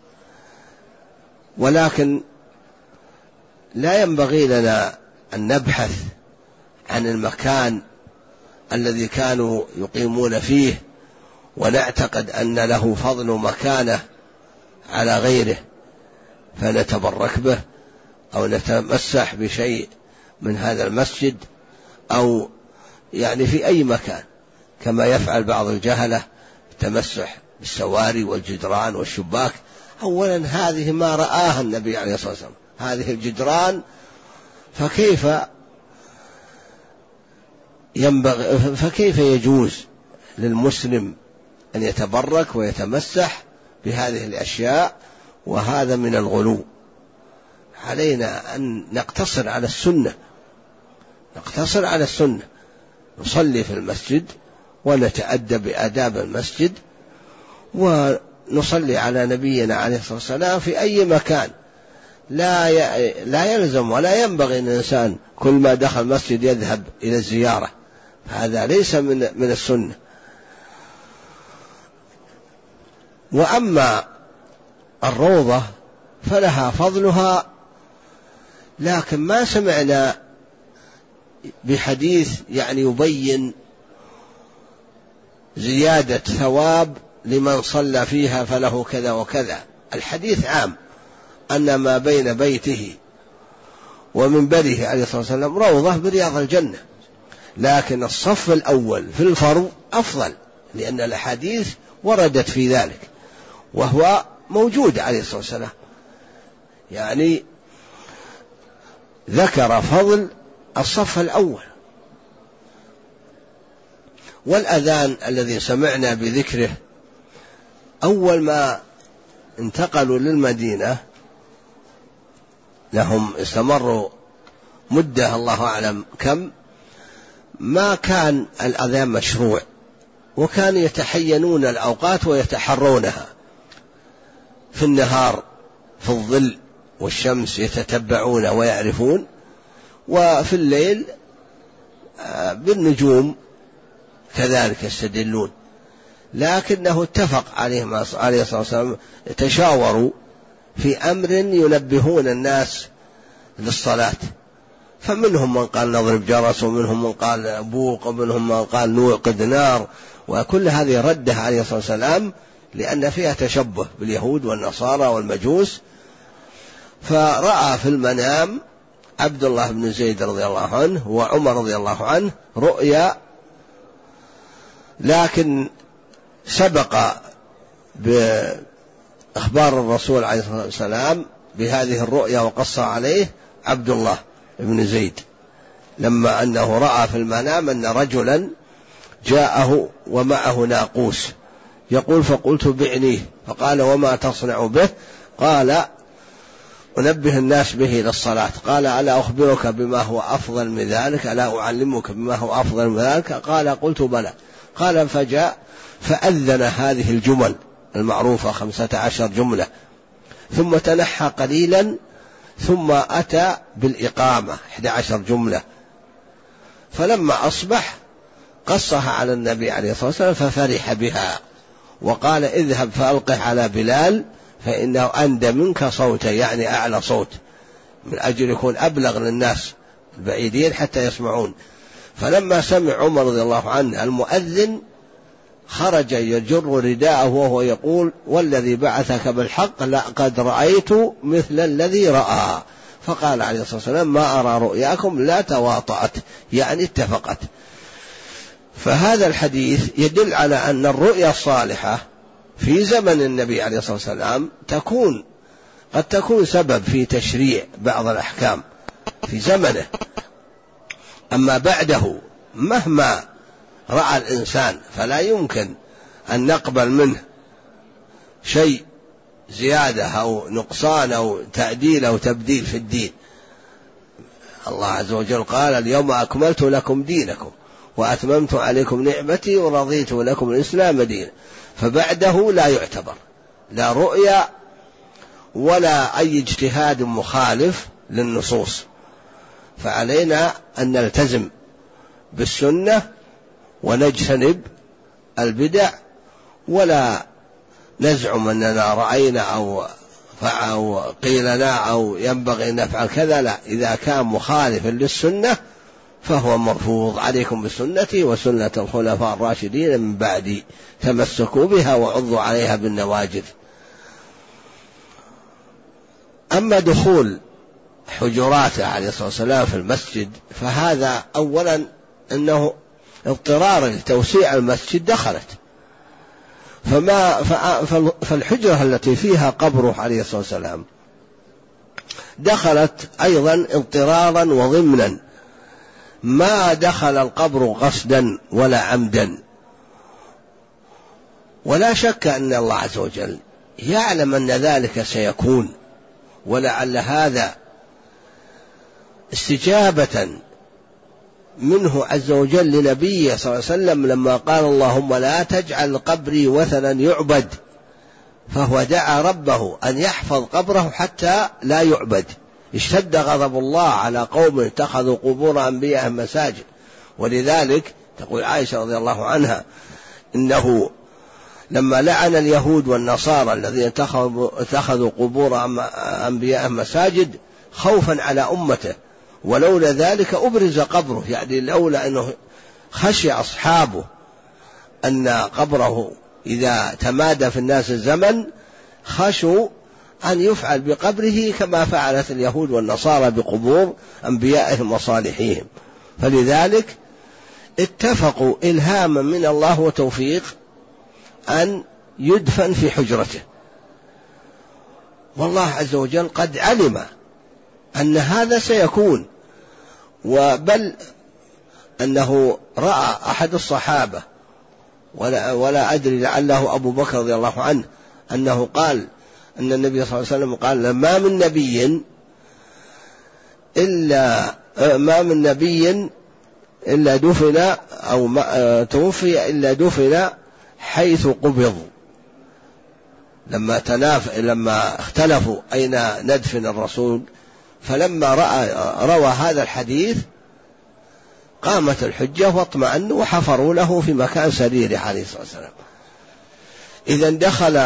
[SPEAKER 1] ولكن لا ينبغي لنا أن نبحث عن المكان الذي كانوا يقيمون فيه ونعتقد أن له فضل مكانه على غيره فنتبرك به أو نتمسح بشيء من هذا المسجد، أو يعني في أي مكان كما يفعل بعض الجهلة التمسح بالسواري والجدران والشباك. أولا هذه ما رآها النبي عليه الصلاة والسلام، هذه الجدران، فكيف يجوز للمسلم أن يتبرك ويتمسح بهذه الأشياء؟ وهذا من الغلو. علينا أن نقتصر على السنة، نصلي في المسجد ونتأدب بآداب المسجد ونصلي على نبينا عليه الصلاة والسلام في أي مكان. لا يلزم ولا ينبغي أن الإنسان كل ما دخل مسجد يذهب إلى الزيارة، هذا ليس من السنة. وأما الروضة فلها فضلها، لكن ما سمعنا بحديث يعني يبين زيادة ثواب لمن صلى فيها فله كذا وكذا. الحديث عام أن ما بين بيته ومنبره عليه الصلاة والسلام روضة برياض الجنة، لكن الصف الأول في الفرض أفضل، لأن الأحاديث وردت في ذلك، وهو موجود عليه الصلاة والسلام، يعني ذكر فضل الصف الأول. والأذان الذي سمعنا بذكره أول ما انتقلوا للمدينة، لهم استمروا مدة الله أعلم كم، ما كان الأذان مشروع، وكانوا يتحينون الأوقات ويتحرونها في النهار في الظل والشمس يتتبعون ويعرفون، وفي الليل بالنجوم كذلك يستدلون. لكنه اتفق عليه الصلاة والسلام، تشاوروا في أمر ينبهون الناس للصلاة، فمنهم من قال نضرب جرس، ومنهم من قال بوق، ومنهم من قال نوقد نار، وكل هذه رده عليه الصلاة والسلام لأن فيها تشبه باليهود والنصارى والمجوس. فرأى في المنام عبد الله بن زيد رضي الله عنه وعمر رضي الله عنه رؤيا، لكن سبق بأخبار الرسول عليه الصلاة والسلام بهذه الرؤيا وقص عليه عبد الله بن زيد، لما أنه رأى في المنام أن رجلا جاءه ومعه ناقوس يقول فقلت بعنيه، فقال وما تصنع به؟ قال أنبه الناس به للصلاة. قال ألا أخبرك بما هو أفضل من ذلك؟ ألا أعلمك بما هو أفضل من ذلك؟ قال قلت بلى. قال فجاء فأذن هذه الجمل المعروفة 15 جملة، ثم تنحى قليلا ثم أتى بالإقامة 11 جملة، فلما أصبح قصها على النبي عليه الصلاة والسلام ففرح بها وقال اذهب فألقه على بلال فإنه أندى منك صوتا، يعني أعلى صوت، من أجل يكون أبلغ للناس البعيدين حتى يسمعون. فلما سمع عمر رضي الله عنه المؤذن خرج يجر رداءه وهو يقول والذي بعثك بالحق لقد رأيت مثل الذي رأى، فقال عليه الصلاة والسلام ما أرى رؤياكم لا تواطأت، يعني اتفقت. فهذا الحديث يدل على أن الرؤيا الصالحة في زمن النبي عليه الصلاة والسلام قد تكون سبب في تشريع بعض الأحكام في زمنه، أما بعده مهما رأى الإنسان فلا يمكن أن نقبل منه شيء زيادة أو نقصان أو تعديل أو تبديل في الدين. الله عز وجل قال اليوم أكملت لكم دينكم وأتممت عليكم نعمتي ورضيت لكم الإسلام دينا، فبعده لا يعتبر لا رؤيا ولا أي اجتهاد مخالف للنصوص. فعلينا أن نلتزم بالسنة ونجتنب البدع، ولا نزعم أننا رأينا أو قيل لنا أو ينبغي أن نفعل كذا، لا، إذا كان مخالفا للسنة فهو مرفوض. عليكم بسنتي وسنة الخلفاء الراشدين من بعدي تمسكوا بها وعضوا عليها بالنواجذ. أما دخول حجراته عليه الصلاة والسلام في المسجد فهذا أولا أنه اضطرارا لتوسيع المسجد دخلت، فالحجرة التي فيها قبره عليه الصلاة والسلام دخلت أيضا اضطرارا وضمنا، ما دخل القبر قصدا ولا عمدا. ولا شك أن الله عز وجل يعلم أن ذلك سيكون، ولعل هذا استجابة منه عز وجل لنبيه صلى الله عليه وسلم لما قال اللهم لا تجعل قبري وثنا يعبد، فهو دعا ربه أن يحفظ قبره حتى لا يعبد. اشتد غضب الله على قوم اتخذوا قبور أنبيائهم مساجد، ولذلك تقول عائشة رضي الله عنها إنه لما لعن اليهود والنصارى الذين اتخذوا قبور أنبيائهم مساجد خوفا على أمته، ولولا ذلك أبرز قبره، يعني لولا أنه خشي أصحابه أن قبره إذا تمادى في الناس الزمن خشوا أن يفعل بقبره كما فعلت اليهود والنصارى بقبور أنبيائهم وصالحيهم. فلذلك اتفقوا إلهاما من الله وتوفيق أن يدفن في حجرته، والله عز وجل قد علم أن هذا سيكون، وبل أنه رأى أحد الصحابة ولا أدري لعله أبو بكر رضي الله عنه أنه قال أن النبي صلى الله عليه وسلم قال ما من نبي إلا دفن أو توفي إلا دفن حيث قبض. لما اختلفوا أين ندفن الرسول، فلما روى هذا الحديث قامت الحجة واطمأنوا وحفروا له في مكان سريره عليه الصلاة والسلام. إذن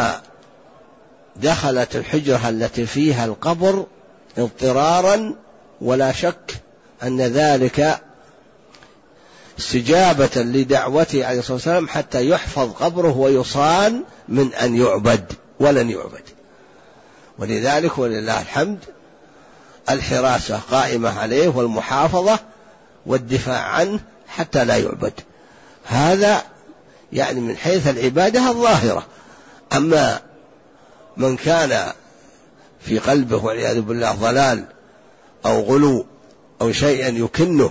[SPEAKER 1] دخلت الحجرة التي فيها القبر اضطرارا، ولا شك أن ذلك استجابة لدعوته عليه الصلاة والسلام حتى يحفظ قبره ويصان من أن يعبد ولن يعبد. ولذلك ولله الحمد الحراسة قائمة عليه والمحافظة والدفاع عنه حتى لا يعبد. هذا يعني من حيث العبادة الظاهرة. أما من كان في قلبه والعياذ بالله ضلال أو غلو أو شيئا يكنه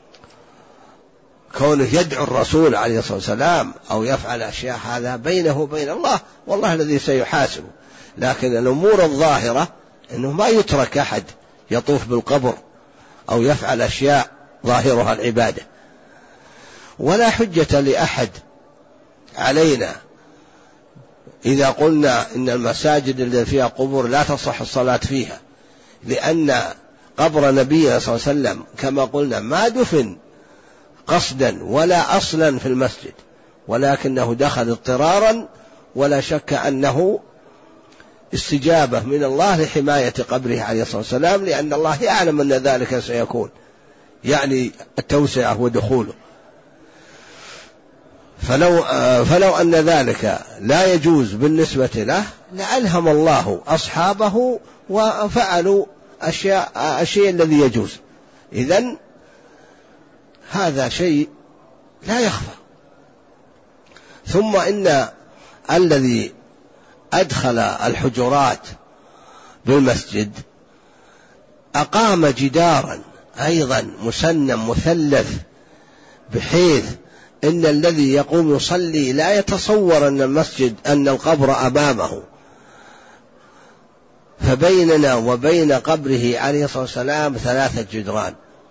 [SPEAKER 1] كونه يدعو الرسول عليه الصلاة والسلام أو يفعل أشياء، هذا بينه وبين الله، والله الذي سيحاسبه. لكن الأمور الظاهرة أنه ما يترك أحد يطوف بالقبر أو يفعل أشياء ظاهرها العبادة. ولا حجة لأحد علينا إذا قلنا إن المساجد التي فيها قبور لا تصح الصلاة فيها، لأن قبر نبينا صلى الله عليه وسلم كما قلنا ما دفن قصدا ولا أصلا في المسجد، ولكنه دخل اضطرارا، ولا شك أنه استجابة من الله لحماية قبره عليه الصلاة والسلام، لأن الله يعلم أن ذلك سيكون، يعني التوسعة ودخوله. فلو أن ذلك لا يجوز بالنسبة له لألهم الله أصحابه وفعلوا الشيء الذي يجوز. إذن هذا شيء لا يخفى. ثم إن الذي أدخل الحجرات بالمسجد أقام جدارا أيضا مسنم مثلث، بحيث إن الذي يقوم يصلي لا يتصور أن المسجد أن القبر أمامه، فبيننا وبين قبره عليه الصلاة والسلام 3 جدران: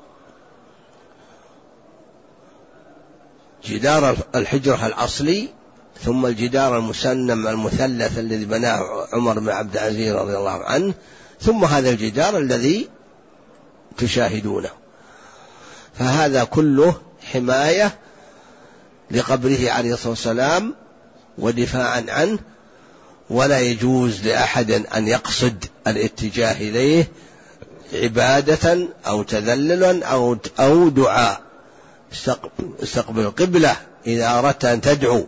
[SPEAKER 1] جدار الحجرة الأصلي، ثم الجدار المسنم المثلث الذي بناه عمر بن عبد العزيز رضي الله عنه، ثم هذا الجدار الذي تشاهدونه. فهذا كله حماية لقبره عليه الصلاة والسلام ودفاعا عنه، ولا يجوز لأحد أن يقصد الاتجاه إليه عبادة أو تذللا أو دعاء. استقبل القبلة إذا أردت أن تدعو،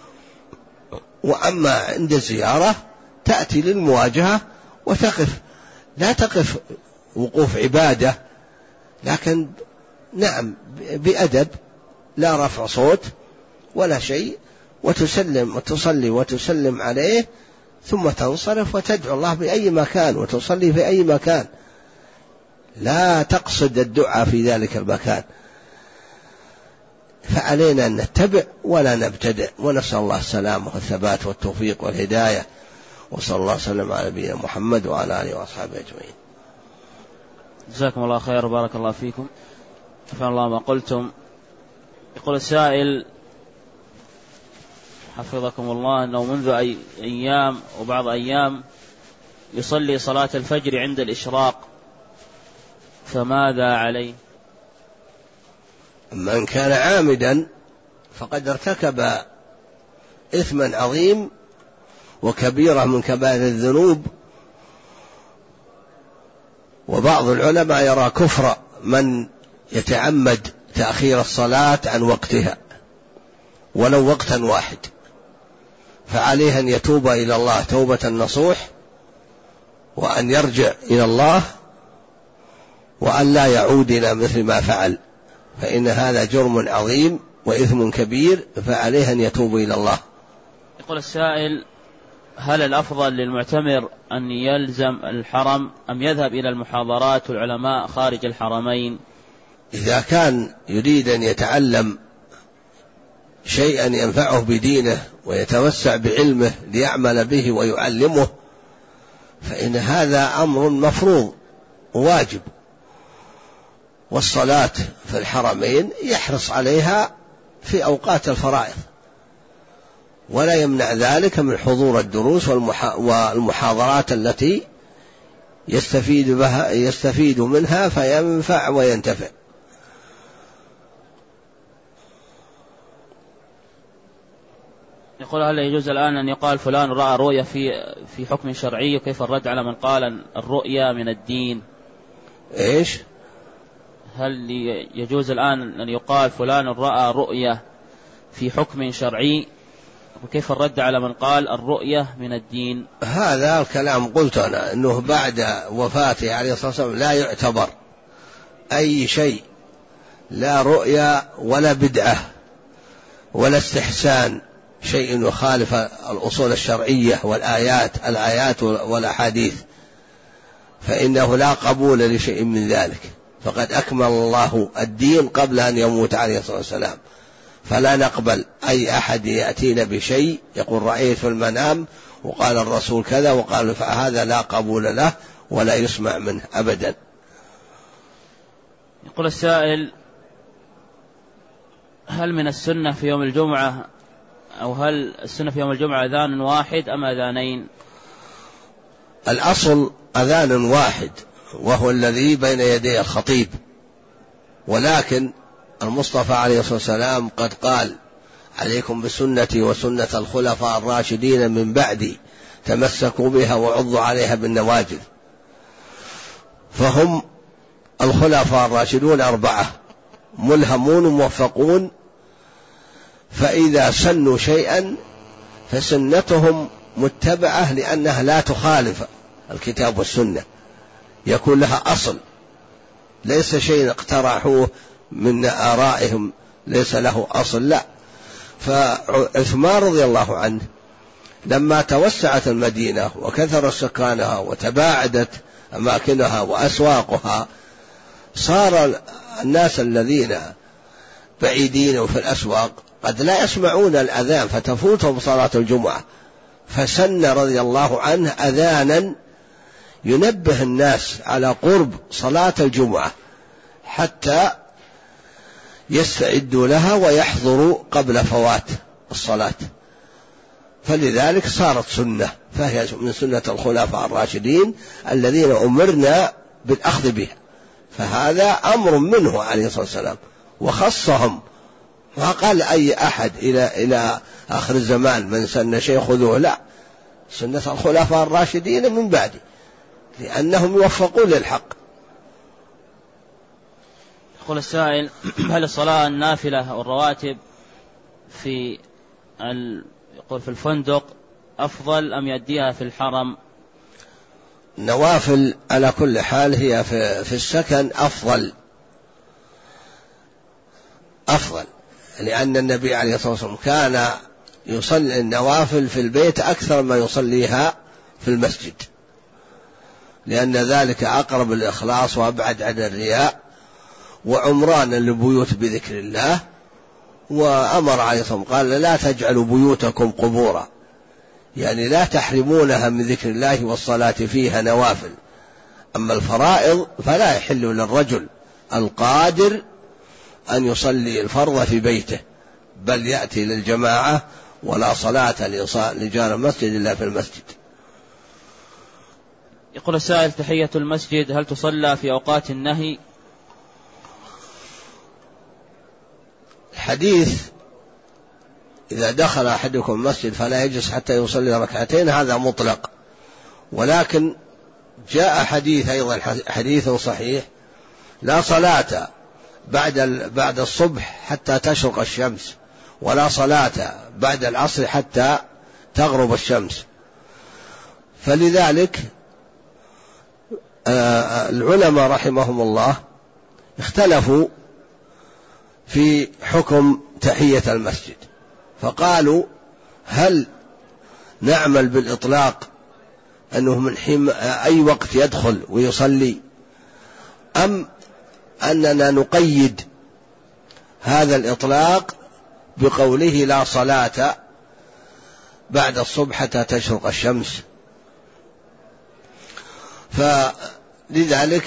[SPEAKER 1] وأما عند الزيارة تأتي للمواجهة وتقف، لا تقف وقوف عبادة، لكن نعم بأدب، لا رفع صوت ولا شيء، وتسلم وتصلي وتسلم عليه، ثم تنصرف وتدعو الله بأي مكان وتصلي في أي مكان، لا تقصد الدعاء في ذلك المكان. فعلينا أن نتبع ولا نبتدع، ونسأل الله السلامة والثبات والتوفيق والهداية، وصلى الله وسلم على نبينا محمد وعلى آله وأصحابه أجمعين.
[SPEAKER 2] جزاكم الله خير وبارك الله فيكم، نفع الله ما قلتم. يقول السائل حفظكم الله أنه منذ أيام وبعض أيام يصلي صلاة الفجر عند الإشراق، فماذا عليه؟
[SPEAKER 1] من كان عامدا فقد ارتكب إثما عظيم وكبيرة من كبائر الذنوب، وبعض العلماء يرى كفر من يتعمد تأخير الصلاة عن وقتها ولو وقتا واحد، فعليه أن يتوب إلى الله توبة نصوح، وأن يرجع إلى الله، وأن لا يعود إلى مثل ما فعل، فإن هذا جرم عظيم وإثم كبير، فعليه أن يتوب إلى الله.
[SPEAKER 2] يقول السائل: هل الأفضل للمعتمر أن يلزم الحرم أم يذهب إلى المحاضرات والعلماء خارج الحرمين؟
[SPEAKER 1] إذا كان يريد أن يتعلم شيئا ينفعه بدينه ويتوسع بعلمه ليعمل به ويعلمه، فإن هذا أمر مفروض وواجب، والصلاة في الحرمين يحرص عليها في أوقات الفرائض، ولا يمنع ذلك من حضور الدروس والمحاضرات التي يستفيد منها فينفع وينتفع.
[SPEAKER 2] يقول: هل يجوز الآن أن يقال فلان رأى رؤيا في حكم شرعي، وكيف الرد على من قال أن الرؤيا من الدين؟
[SPEAKER 1] إيش؟
[SPEAKER 2] هل يجوز الآن أن يقال فلان رأى رؤيا في حكم شرعي، وكيف الرد على من قال الرؤيا من الدين؟
[SPEAKER 1] هذا الكلام قلت أنا أنه بعد وفاته عليه الصلاة والسلام لا يعتبر أي شيء، لا رؤيا ولا بدعة ولا استحسان شيء يخالف الأصول الشرعية والآيات والأحاديث، فإنه لا قبول لشيء من ذلك، فقد أكمل الله الدين قبل أن يموت عليه الصلاة والسلام، فلا نقبل أي أحد يأتينا بشيء يقول رأيت في المنام وقال الرسول كذا وقال، فهذا لا قبول له ولا يسمع منه أبدا.
[SPEAKER 2] يقول السائل: هل من السنة في يوم الجمعة أو هل السنة في يوم الجمعة أذان واحد أم أذانين؟
[SPEAKER 1] الأصل أذان واحد وهو الذي بين يدي الخطيب، ولكن المصطفى عليه الصلاة والسلام قد قال: عليكم بسنتي وسنة الخلفاء الراشدين من بعدي تمسكوا بها وعضوا عليها بالنواجذ. فهم الخلفاء الراشدون 4 ملهمون موفقون، فإذا سنوا شيئا فسنتهم متبعة لأنها لا تخالف الكتاب والسنة، يكون لها أصل، ليس شيء اقترحوه من آرائهم ليس له أصل، لا. فعثمان رضي الله عنه لما توسعت المدينة وكثر سكانها وتباعدت أماكنها وأسواقها، صار الناس الذين بعيدين في الأسواق قد لا يسمعون الأذان فتفوتهم صلاة الجمعة، فسن رضي الله عنه أذانا ينبه الناس على قرب صلاة الجمعة حتى يستعدوا لها ويحضروا قبل فوات الصلاة، فلذلك صارت سنة، فهي من سنة الخلفاء الراشدين الذين أمرنا بالأخذ بها، فهذا أمر منه عليه الصلاة والسلام وخصهم، وقال أي أحد إلى آخر الزمان من سن شيء خذوه، لا، سنة الخلفاء الراشدين من بعد، لأنهم يوفقون للحق.
[SPEAKER 2] يقول السائل: هل الصلاة النافلة أو الرواتب في يقول في الفندق أفضل أم يؤديها في الحرم؟
[SPEAKER 1] النوافل على كل حال هي في السكن أفضل، لأن النبي عليه الصلاة والسلام كان يصلي النوافل في البيت أكثر ما يصليها في المسجد، لأن ذلك أقرب الإخلاص وأبعد عن الرياء، وعمران للبيوت بذكر الله. وأمر عليه الصلاة والسلام قال: لا تجعلوا بيوتكم قبورا، يعني لا تحرمونها من ذكر الله والصلاة فيها نوافل. أما الفرائض فلا يحل للرجل القادر أن يصلي الفرض في بيته، بل يأتي للجماعة، ولا صلاة لجار المسجد إلا في المسجد.
[SPEAKER 2] يقول السائل: تحية المسجد هل تصلى في أوقات النهي؟
[SPEAKER 1] الحديث إذا دخل أحدكم المسجد فلا يجلس حتى يصلي ركعتين هذا مطلق، ولكن جاء حديث أيضا حديث صحيح: لا صلاة بعد الصبح حتى تشرق الشمس، ولا صلاة بعد العصر حتى تغرب الشمس. فلذلك العلماء رحمهم الله اختلفوا في حكم تحية المسجد، فقالوا: هل نعمل بالإطلاق أنه من حين أي وقت يدخل ويصلي، أم أننا نقيد هذا الإطلاق بقوله لا صلاة بعد الصبح حتى تشرق الشمس؟ فلذلك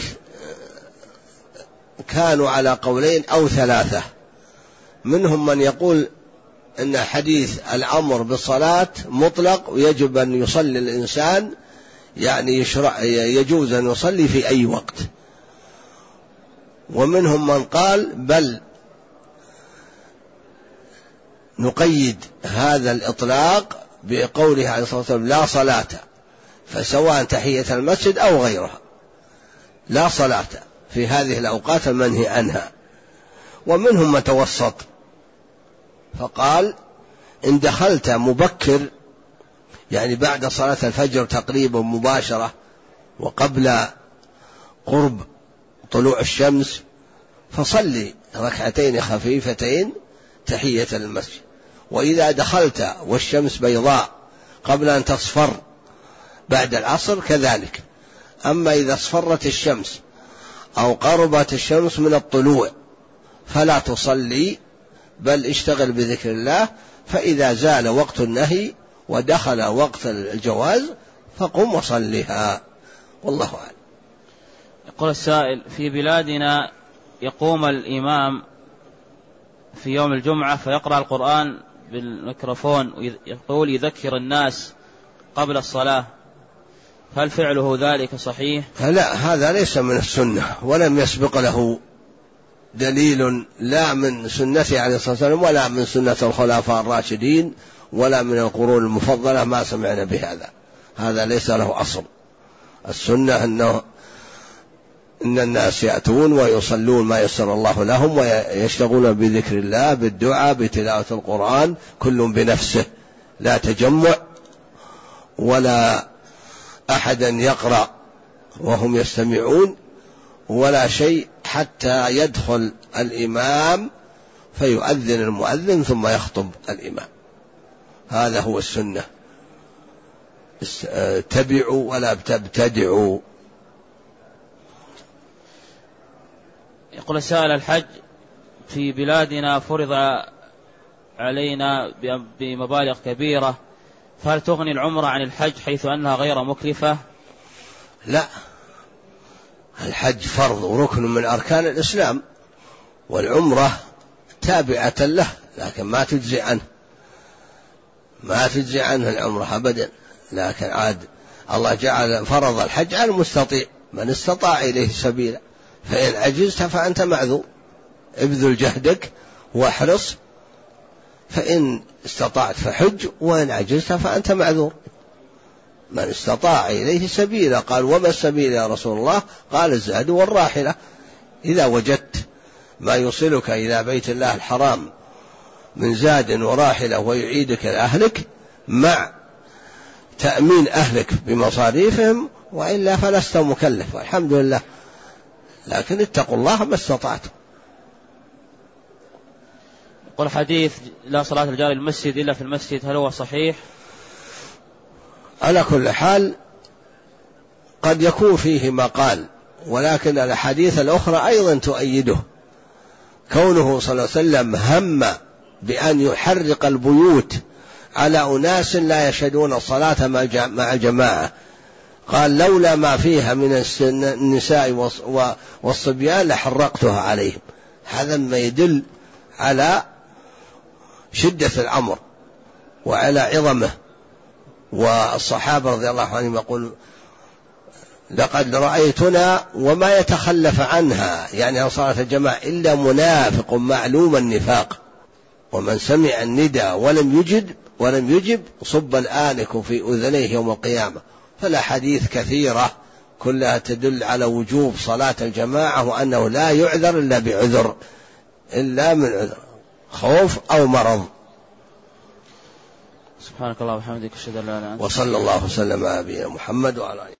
[SPEAKER 1] كانوا على قولين أو 3. منهم من يقول أن حديث الأمر بالصلاة مطلق ويجب أن يصلي الإنسان، يعني يجوز أن يصلي في أي وقت. ومنهم من قال بل نقيد هذا الإطلاق بقوله عليه الصلاة والسلام: لا صلاة، فسواء تحية المسجد أو غيرها لا صلاة في هذه الأوقات المنهي عنها. ومنهم من توسط فقال: إن دخلت مبكر، يعني بعد صلاة الفجر تقريبا مباشرة وقبل قرب طلوع الشمس، فصلي ركعتين خفيفتين تحية المسجد. وإذا دخلت والشمس بيضاء قبل أن تصفر بعد العصر كذلك. أما إذا اصفرت الشمس أو قربت الشمس من الطلوع فلا تصلي، بل اشتغل بذكر الله، فإذا زال وقت النهي ودخل وقت الجواز فقم وصلها، والله أعلم.
[SPEAKER 2] يقول السائل: في بلادنا يقوم الإمام في يوم الجمعة فيقرأ القرآن بالميكروفون ويقول يذكر الناس قبل الصلاة، هل فعله ذلك صحيح؟
[SPEAKER 1] لا، هذا ليس من السنة، ولم يسبق له دليل لا من سنته عليه الصلاة والسلام ولا من سنة الخلفاء الراشدين ولا من القرون المفضلة، ما سمعنا بهذا. هذا ليس له أصل. السنة إن الناس يأتون ويصلون ما يسر الله لهم ويشتغلون بذكر الله بالدعاء بتلاوة القرآن، كل بنفسه، لا تجمع ولا أحدا يقرأ وهم يستمعون ولا شيء حتى يدخل الإمام فيؤذن المؤذن ثم يخطب الإمام. هذا هو السنة. اتبعوا ولا تبتدعوا.
[SPEAKER 2] يقول سائل: الحج في بلادنا فرض علينا بمبالغ كبيرة، فهل تغني العمرة عن الحج حيث أنها غير مكلفة؟
[SPEAKER 1] لا، الحج فرض وركن من أركان الإسلام، والعمرة تابعة له، لكن ما تجزي عنه العمرة أبدا. لكن عاد الله جعل فرض الحج على المستطيع، من استطاع إليه سبيلا، فإن عجزت فأنت معذور، ابذل جهدك واحرص، فإن استطعت فحج، وإن عجزت فأنت معذور. من استطاع إليه سبيلا. قال: وما السبيل يا رسول الله؟ قال: الزاد والراحلة. إذا وجدت ما يوصلك إلى بيت الله الحرام من زاد وراحلة ويعيدك لأهلك مع تأمين أهلك بمصاريفهم، وإلا فلست مكلف، والحمد لله. لكن اتقوا الله ما استطعتم.
[SPEAKER 2] يقول: حديث لا صلاة الجار المسجد إلا في المسجد، هل هو صحيح؟
[SPEAKER 1] على كل حال قد يكون فيه مقال، ولكن الأحاديث الأخرى أيضا تؤيده. كونه صلى الله عليه وسلم هم بأن يحرق البيوت على أناس لا يشهدون الصلاة مع جماعة، قال: لولا ما فيها من النساء والصبيان لحرقتها عليهم. هذا ما يدل على شدة الأمر وعلى عظمه. والصحابة رضي الله عنهم يقول: لقد رأيتنا وما يتخلف عنها، يعني عن صلاة الجماعة، إلا منافق معلوم النفاق، ومن سمع الندى ولم يجب صب الآنك في أذنيه يوم القيامة. فالأحاديث كثيرة كلها تدل على وجوب صلاة الجماعة، وأنه لا يعذر إلا بعذر، إلا من عذر خوف أو مرض.
[SPEAKER 2] سبحانك اللهم وبحمدك، أشهد أن لا إله إلا أنت،
[SPEAKER 1] وصلى الله وسلم على نبينا محمد وعلى آله.